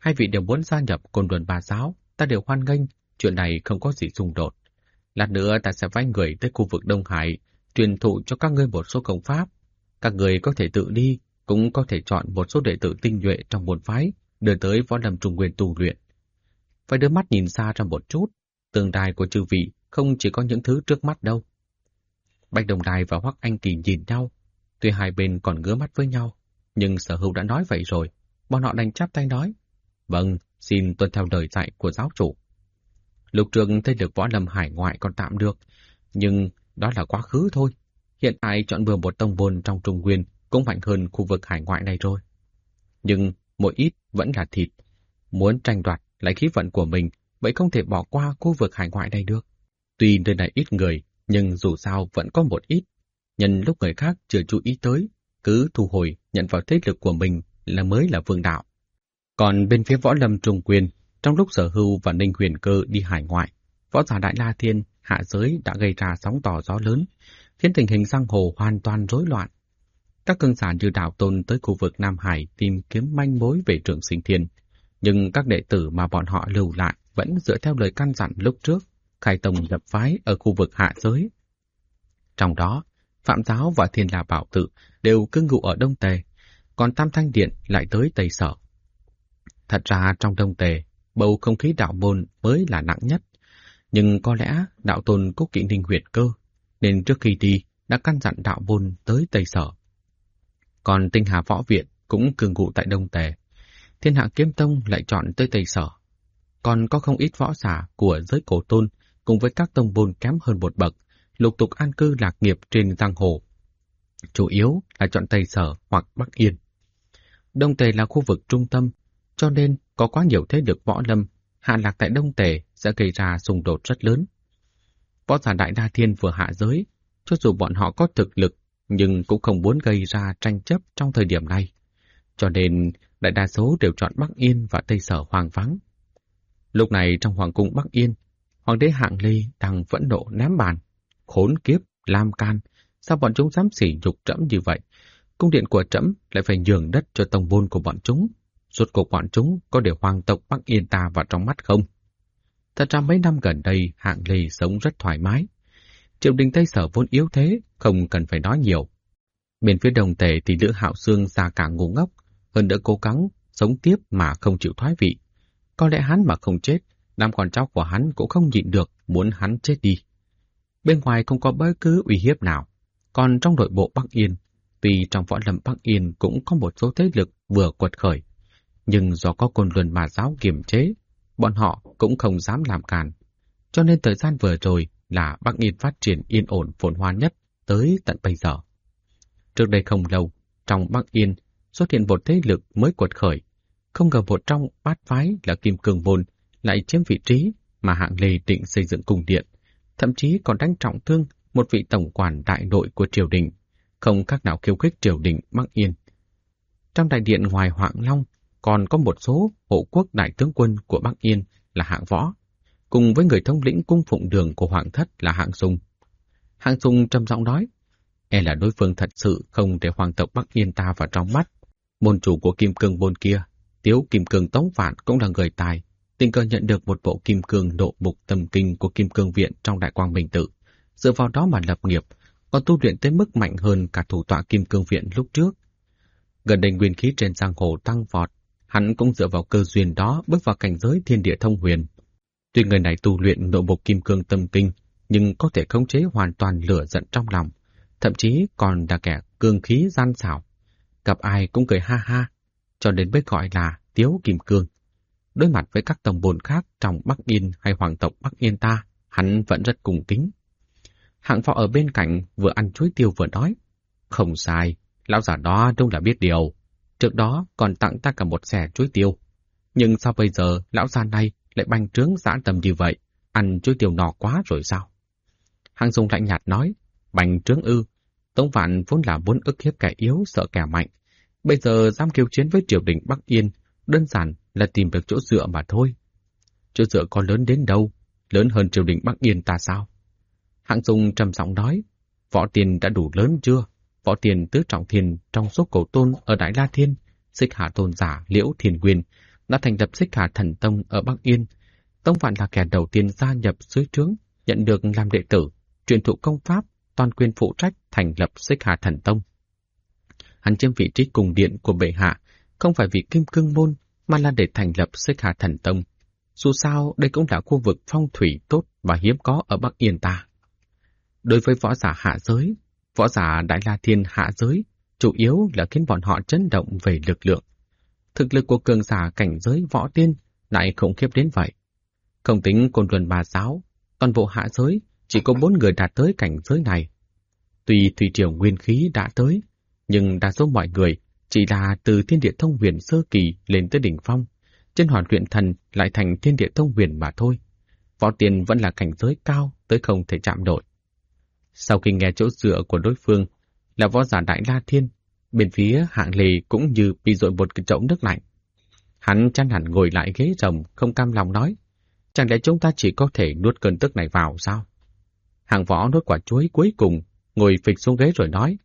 hai vị đều muốn gia nhập Côn Luân Ba Giáo, ta đều hoan nghênh, chuyện này không có gì xung đột. Lát nữa ta sẽ phái người tới khu vực Đông Hải, truyền thụ cho các ngươi một số công pháp. Các người có thể tự đi, cũng có thể chọn một số đệ tử tinh nhuệ trong môn phái, đưa tới Võ Lâm Trung Nguyên tu luyện. Phải đưa mắt nhìn xa ra một chút, tương lai của chư vị không chỉ có những thứ trước mắt đâu. Bạch Đồng Đài và Hoắc Anh Kỳ nhìn nhau, tuy hai bên còn ngứa mắt với nhau, nhưng Sở Hữu đã nói vậy rồi, bọn họ đành chắp tay nói, vâng, xin tuân theo lời dạy của giáo chủ. Lục trường thế lực võ lâm hải ngoại còn tạm được, nhưng đó là quá khứ thôi. Hiện tại chọn bừa một tông môn trong Trung Nguyên cũng mạnh hơn khu vực hải ngoại này rồi. Nhưng mỗi ít vẫn là thịt, muốn tranh đoạt lấy khí vận của mình, vậy không thể bỏ qua khu vực hải ngoại này được. Tuy nơi này ít người, nhưng dù sao vẫn có một ít. Nhân lúc người khác chưa chú ý tới, cứ thu hồi nhận vào thế lực của mình là mới là vương đạo. Còn bên phía võ lâm Trung Nguyên, trong lúc Sở Hưu và Ninh Huyền Cơ đi hải ngoại, võ giả Đại La Thiên hạ giới đã gây ra sóng to gió lớn, khiến tình hình giang hồ hoàn toàn rối loạn. Các cường giả như Đạo Tôn tới khu vực Nam Hải tìm kiếm manh mối về Trường Sinh Thiên, nhưng các đệ tử mà bọn họ lưu lại vẫn dựa theo lời căn dặn lúc trước, khai tông lập phái ở khu vực hạ giới. Trong đó, Phạm Giáo và Thiên La Bảo Tự đều cư ngụ ở Đông Tề, còn Tam Thanh Điện lại tới Tây Sở. Thật ra trong Đông Tề, bầu không khí đạo môn mới là nặng nhất, nhưng có lẽ Đạo Tôn cố kỵ Ninh Huyền Cơ, nên trước khi đi đã căn dặn đạo môn tới Tây Sở. Còn Tinh Hà Võ Viện cũng cư ngụ tại Đông Tề, Thiên Hạ Kiếm Tông lại chọn tới Tây Sở. Còn có không ít võ giả của giới cổ tôn cùng với các tông môn kém hơn một bậc, lục tục an cư lạc nghiệp trên giang hồ. Chủ yếu là chọn Tây Sở hoặc Bắc Yên. Đông Tề là khu vực trung tâm, cho nên có quá nhiều thế lực võ lâm hạ lạc tại Đông Tề sẽ gây ra xung đột rất lớn. Võ giả Đại La Thiên vừa hạ giới, cho dù bọn họ có thực lực, nhưng cũng không muốn gây ra tranh chấp trong thời điểm này. Cho nên đại đa số đều chọn Bắc Yên và Tây Sở hoang vắng. Lúc này trong Hoàng cung Bắc Yên, Hoàng đế Hạng Ly đang phẫn nộ ném bàn. Khốn kiếp, lam can, sao bọn chúng dám sỉ nhục trẫm như vậy? Cung điện của trẫm lại phải nhường đất cho tông môn của bọn chúng. Rốt cuộc bọn chúng có để hoàng tộc Bắc Yên ta vào trong mắt không? Thật ra mấy năm gần đây Hạng Ly sống rất thoải mái. Triều đình Tây Sở vốn yếu thế, không cần phải nói nhiều. Bên phía Đông Tề thì Lữ Hạo Xương già cả ngu ngốc, hơn nữa cố gắng sống tiếp mà không chịu thoái vị. Có lẽ hắn mà không chết, năm con cháu của hắn cũng không nhịn được muốn hắn chết đi. Bên ngoài không có bất cứ uy hiếp nào, còn trong nội bộ Bắc Yên, tuy trong võ lâm Bắc Yên cũng có một số thế lực vừa quật khởi, nhưng do có Côn Luân Ma Giáo kiềm chế, bọn họ cũng không dám làm cản. Cho nên thời gian vừa rồi là Bắc Yên phát triển yên ổn phồn hoa nhất tới tận bây giờ. Trước đây không lâu, trong Bắc Yên xuất hiện một thế lực mới quật khởi, không ngờ một trong bát phái là Kim Cương Môn lại chiếm vị trí mà Hạng Lê định xây dựng cung điện, thậm chí còn đánh trọng thương một vị tổng quản đại nội của triều đình, không khác nào khiêu khích triều đình Bắc Yên. Trong đại điện ngoài Hoạng Long còn có một số hộ quốc đại tướng quân của Bắc Yên là Hạng Võ, cùng với người thống lĩnh cung phụng đường của Hoàng thất là Hạng Sung. Hạng Sung trầm giọng nói, e là đối phương thật sự không để hoàng tộc Bắc Yên ta vào trong mắt. Môn chủ của Kim Cương Môn kia, Tiếu Kim Cương Tống Vạn cũng là người tài, tình cờ nhận được một bộ Kim Cương Độ Mục Tâm Kinh của Kim Cương Viện trong Đại Quang Minh Tự, dựa vào đó mà lập nghiệp, còn tu luyện tới mức mạnh hơn cả thủ tọa Kim Cương Viện lúc trước. Gần đây nguyên khí trên giang hồ tăng vọt, hắn cũng dựa vào cơ duyên đó bước vào cảnh giới thiên địa thông huyền. Tuy người này tu luyện Độ Mục Kim Cương Tâm Kinh, nhưng có thể khống chế hoàn toàn lửa giận trong lòng, thậm chí còn là kẻ cương khí gian xảo, gặp ai cũng cười ha ha, cho đến mới gọi là Tiếu Kim Cương. Đối mặt với các tông môn khác trong Bắc Yên hay hoàng tộc Bắc Yên ta, hắn vẫn rất cung kính. Hạng Võ ở bên cạnh vừa ăn chuối tiêu vừa nói, không sai, lão già đó đúng là biết điều, trước đó còn tặng ta cả một xẻ chuối tiêu. Nhưng sao bây giờ lão già này lại bành trướng dã tâm như vậy, ăn chuối tiêu no quá rồi sao? Hạng Dung lạnh nhạt nói, bành trướng ư? Tống Vạn vốn là muốn ức hiếp kẻ yếu sợ kẻ mạnh, bây giờ dám kêu chiến với triều đình Bắc Yên, đơn giản là tìm được chỗ dựa mà thôi. Chỗ dựa có lớn đến đâu, lớn hơn triều đình Bắc Yên ta sao? Hạng Dung trầm giọng nói, võ tiền đã đủ lớn chưa? Võ tiền tứ trọng thiên trong số cổ tôn ở Đại La Thiên, Xích Hạ tôn giả Liễu Thiên Nguyên, đã thành lập Xích Hà Thần Tông ở Bắc Yên. Tông Vạn là kẻ đầu tiên gia nhập dưới trướng, nhận được làm đệ tử, truyền thụ công pháp, toàn quyền phụ trách thành lập Xích Hà Thần Tông. Hắn chiếm vị trí cùng điện của bệ hạ, không phải vì Kim Cương Môn, mà là để thành lập Xích Hà Thần Tông. Dù sao, đây cũng là khu vực phong thủy tốt và hiếm có ở Bắc Yên ta. Đối với võ giả hạ giới, võ giả Đại La Thiên hạ giới, chủ yếu là khiến bọn họ chấn động về lực lượng. Thực lực của cường giả cảnh giới võ tiên lại khủng khiếp đến vậy. Không tính Côn Luân Bà Giáo, toàn bộ hạ giới chỉ có 4 người đạt tới cảnh giới này. Tuy thủy triều nguyên khí đã tới, nhưng đa số mọi người chỉ là từ Thiên Địa Thông Huyền sơ kỳ lên tới đỉnh phong, trên Hoàn Luyện Thần lại thành Thiên Địa Thông Huyền mà thôi. Võ tiên vẫn là cảnh giới cao tới không thể chạm nổi. Sau khi nghe chỗ dựa của đối phương là võ giả Đại La Thiên, bên phía Hạng Lê cũng như bị dội một cái chậu nước lạnh. Hắn chán hẳn ngồi lại ghế rồng, không cam lòng nói, chẳng lẽ chúng ta chỉ có thể nuốt cơn tức này vào sao? Hạng Võ nuốt quả chuối cuối cùng, ngồi phịch xuống ghế rồi nói,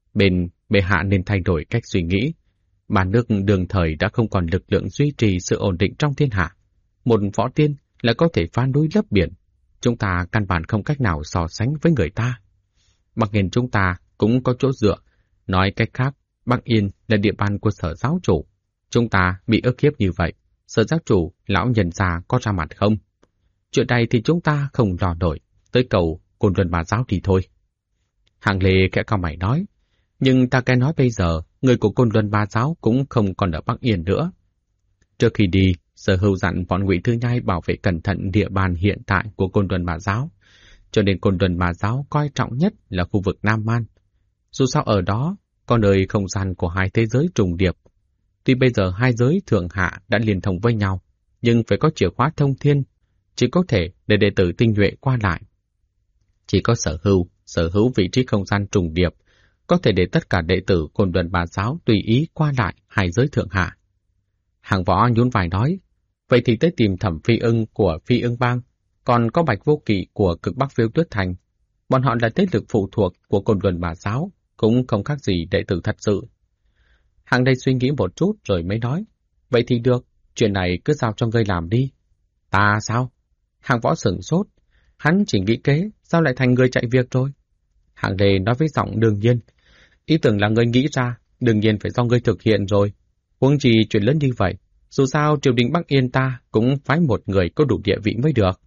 bệ hạ nên thay đổi cách suy nghĩ. Bản nước đương thời đã không còn lực lượng duy trì sự ổn định trong thiên hạ. Một võ tiên là có thể phá núi lấp biển. Chúng ta căn bản không cách nào so sánh với người ta. Bắc Yên chúng ta cũng có chỗ dựa. Nói cách khác, Bắc Yên là địa bàn của Sở giáo chủ. Chúng ta bị ức hiếp như vậy, Sở giáo chủ, lão nhân già có ra mặt không? Chuyện này thì chúng ta không lo nổi, tới cầu Côn Luân Bà Giáo thì thôi. Hạng Lê khẽ cau mày nói, nhưng ta nghe nói bây giờ, người của Côn Luân Bà Giáo cũng không còn ở Bắc Yên nữa. Trước khi đi, Sở Hưu dặn bọn Ngụy Thư Nhai bảo vệ cẩn thận địa bàn hiện tại của Côn Luân Bà Giáo, cho nên Côn Luân Bà Giáo coi trọng nhất là khu vực Nam Man. Dù sao ở đó, có nơi không gian của hai thế giới trùng điệp. Tuy bây giờ hai giới thượng hạ đã liên thông với nhau, nhưng phải có chìa khóa thông thiên, chỉ có thể để đệ tử tinh nhuệ qua lại. Chỉ có sở hữu vị trí không gian trùng điệp, có thể để tất cả đệ tử Côn Luân Bà Giáo tùy ý qua lại hai giới thượng hạ. Hạng Võ nhún vai nói, vậy thì tới tìm Thẩm Phi Ưng của Phi Ưng Bang, còn có Bạch Vô Kỵ của Cực Bắc Phiêu Tuyết Thành. Bọn họ là thế lực phụ thuộc của Côn Luân Bà Giáo, cũng không khác gì đệ tử thật sự. Hạng đây suy nghĩ một chút rồi mới nói, vậy thì được, chuyện này cứ giao cho ngươi làm đi. Ta sao? Hạng Võ sửng sốt, hắn chỉ nghĩ kế, sao lại thành người chạy việc rồi? Hạng Lê nói với giọng đương nhiên, ý tưởng là ngươi nghĩ ra, đương nhiên phải do ngươi thực hiện rồi. Huống chi chuyện lớn như vậy, dù sao triều đình Bắc Yên ta cũng phái một người có đủ địa vị mới được.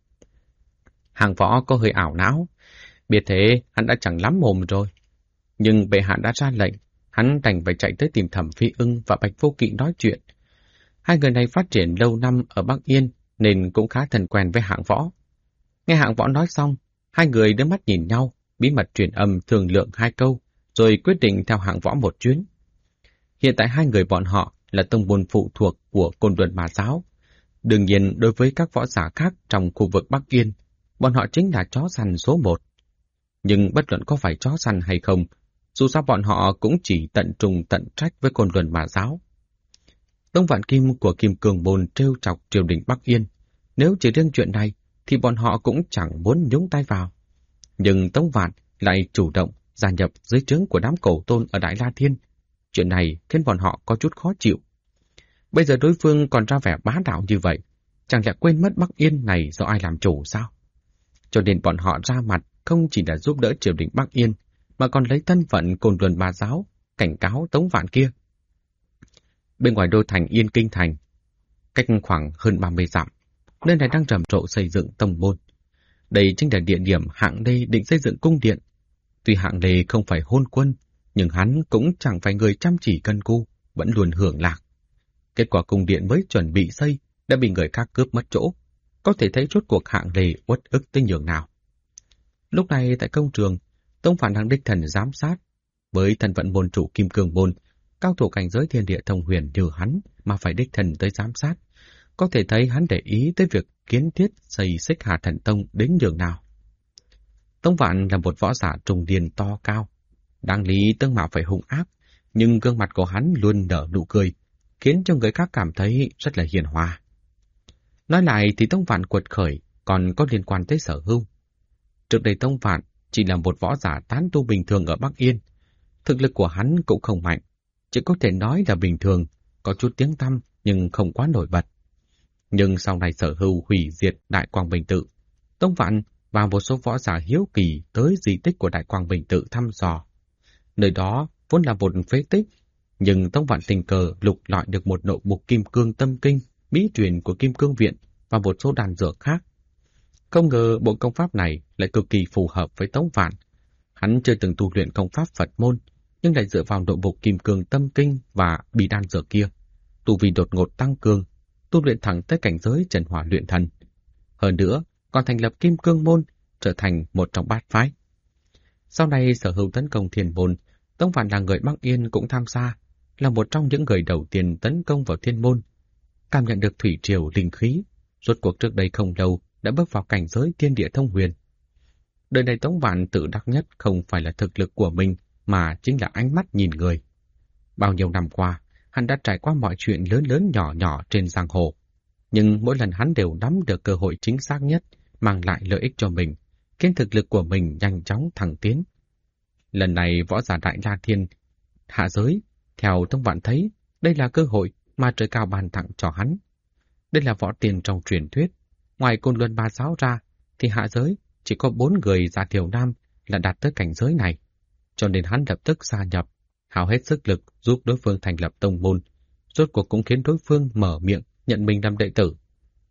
Hạng Võ có hơi ảo não, biết thế hắn đã chẳng lắm mồm rồi. Nhưng bệ hạ đã ra lệnh, hắn đành phải chạy tới tìm Thẩm Phi Ưng và Bạch Vô Kỵ nói chuyện. Hai người này phát triển lâu năm ở Bắc Yên nên cũng khá thân quen với Hạng Võ. Nghe Hạng Võ nói xong, hai người đưa mắt nhìn nhau, bí mật truyền âm thương lượng 2 câu, rồi quyết định theo Hạng Võ một chuyến. Hiện tại hai người bọn họ là tông môn phụ thuộc của Côn Luân Bà Giáo. Đương nhiên đối với các võ giả khác trong khu vực Bắc Yên, bọn họ chính là chó săn số 1. Nhưng bất luận có phải chó săn hay không, dù sao bọn họ cũng chỉ tận trùng tận trách với Côn Luân Bà Giáo. Tông Vạn Kim của Kim Cương Môn trêu chọc triều đình Bắc Yên, nếu chỉ riêng chuyện này thì bọn họ cũng chẳng muốn nhúng tay vào. Nhưng Tông Vạn lại chủ động gia nhập dưới trướng của đám cổ tôn ở Đại La Thiên. Chuyện này khiến bọn họ có chút khó chịu. Bây giờ đối phương còn ra vẻ bá đạo như vậy, chẳng lẽ quên mất Bắc Yên này do ai làm chủ sao? Cho nên bọn họ ra mặt không chỉ là giúp đỡ triều đình Bắc Yên, mà còn lấy thân phận Côn Luân Bà Giáo cảnh cáo Tống Vạn kia. Bên ngoài đô thành Yên Kinh Thành, cách khoảng hơn 30 dặm, nơi này đang rầm rộ xây dựng tông môn. Đây chính là địa điểm Hạng Lê định xây dựng cung điện. Tuy Hạng Lê không phải hôn quân, nhưng hắn cũng chẳng phải người chăm chỉ cân cù, vẫn luôn hưởng lạc. Kết quả cung điện mới chuẩn bị xây đã bị người khác cướp mất chỗ, có thể thấy rốt cuộc Hạng Lê uất ức tới nhường nào. Lúc này tại công trường, Tông Phản đang đích thần giám sát. Với thân phận môn chủ Kim Cương Môn, cao thủ cảnh giới thiên địa thông huyền như hắn mà phải đích thần tới giám sát, có thể thấy hắn để ý tới việc kiến thiết xây Xích Hà Thần Tông đến nhường nào. Tông Vạn là một võ giả trung niên to cao, đáng lý tướng mạo phải hung ác, nhưng gương mặt của hắn luôn nở nụ cười, khiến cho người khác cảm thấy rất là hiền hòa. Nói lại thì Tông Vạn quật khởi còn có liên quan tới Sở Hưu. Trước đây Tông Vạn chỉ là một võ giả tán tu bình thường ở Bắc Yên. Thực lực của hắn cũng không mạnh, chỉ có thể nói là bình thường, có chút tiếng tăm nhưng không quá nổi bật. Nhưng sau này Sở Hưu hủy diệt Đại Quang Bình Tự, Tống Vạn và một số võ giả hiếu kỳ tới di tích của Đại Quang Bình Tự thăm dò. Nơi đó vốn là một phế tích, nhưng Tống Vạn tình cờ lục lọi được một nội mục Kim Cương Tâm Kinh, bí truyền của Kim Cương Viện và một số đan dược khác. Không ngờ bộ công pháp này lại cực kỳ phù hợp với Tống Vạn. Hắn chưa từng tu luyện công pháp Phật môn, nhưng lại dựa vào nội mục Kim Cương Tâm Kinh và bí đan dược kia, tu vi đột ngột tăng cường, tu luyện thẳng tới cảnh giới Trần Hỏa luyện thần. Hơn nữa, còn thành lập Kim Cương Môn, trở thành một trong bát phái. Sau này Sở Hưu tấn công Thiên Môn, Tống Vạn là người Bắc Yên cũng tham gia, là một trong những người đầu tiên tấn công vào Thiên Môn. Cảm nhận được thủy triều linh khí, rốt cuộc trước đây không lâu đã bước vào cảnh giới thiên địa thông huyền. Đời này Tống Vạn tự đắc nhất không phải là thực lực của mình, mà chính là ánh mắt nhìn người. Bao nhiêu năm qua, hắn đã trải qua mọi chuyện lớn lớn nhỏ nhỏ trên giang hồ, nhưng mỗi lần hắn đều nắm được cơ hội chính xác nhất, mang lại lợi ích cho mình, khiến thực lực của mình nhanh chóng thăng tiến. Lần này võ giả Đại La Thiên hạ giới, theo Tống Vạn thấy, đây là cơ hội mà trời cao ban tặng cho hắn. Đây là võ tiền trong truyền thuyết, ngoài Côn Luân Ba Giáo ra, thì hạ giới chỉ có 4 người già thiểu nam là đạt tới cảnh giới này, cho nên hắn lập tức gia nhập, hao hết sức lực giúp đối phương thành lập tông môn, rốt cuộc cũng khiến đối phương mở miệng nhận mình làm đệ tử.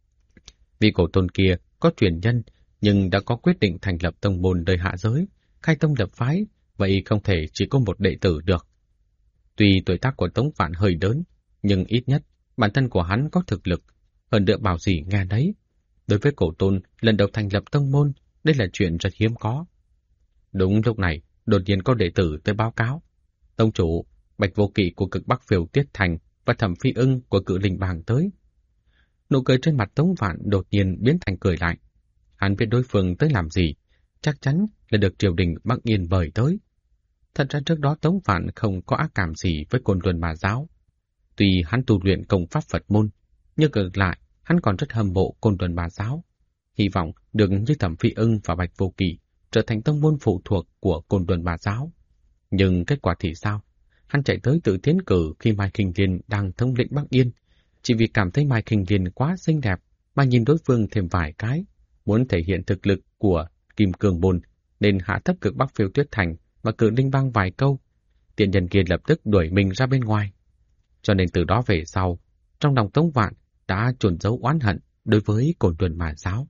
Vị cổ tôn kia có truyền nhân, nhưng đã có quyết định thành lập tông môn đời hạ giới, khai tông lập phái, vậy không thể chỉ có một đệ tử được. Tuy tuổi tác của Tống Vạn hơi lớn, nhưng ít nhất bản thân của hắn có thực lực, hơn nữa bảo gì nghe đấy. Đối với cổ tôn lần đầu thành lập tông môn, đây là chuyện rất hiếm có. Đúng lúc này, đột nhiên có đệ tử tới báo cáo. Tông chủ, Bạch Vô Kỵ của Cực Bắc Phiêu Tiết Thành và Thẩm Phi Ưng của Cự Linh Bang tới. Nụ cười trên mặt Tống Vạn đột nhiên biến thành cười lạnh. Hắn biết đối phương tới làm gì, chắc chắn là được triều đình Bắc Yên mời tới. Thật ra trước đó Tống Vạn không có ác cảm gì với Côn Luân Ma Giáo. Tuy hắn tu luyện công pháp Phật môn, nhưng ngược lại hắn còn rất hâm mộ Côn Luân Ma Giáo, hy vọng được như Thẩm Phi Ưng và Bạch Vô Kỵ trở thành tông môn phụ thuộc của Côn Luân Ma Giáo. Nhưng kết quả thì sao? Hắn chạy tới tự tiến cử khi Mai Kinh Liên đang thống lĩnh Bắc Yên, chỉ vì cảm thấy Mai Kinh Liên quá xinh đẹp mà nhìn đối phương thêm vài cái, muốn thể hiện thực lực của Kim Cương Môn nên hạ thấp Cực Bắc Phiêu Tuyết Thành và Cự Linh Bang vài câu. Tiện nhân kia lập tức đuổi mình ra bên ngoài. Cho nên từ đó về sau, trong lòng Tống Vạn đã chôn giấu oán hận đối với Côn Luân Ma Giáo.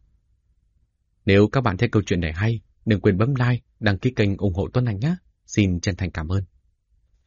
Nếu các bạn thấy câu chuyện này hay, đừng quên bấm like, đăng ký kênh ủng hộ Tuấn Anh nhé. Xin chân thành cảm ơn.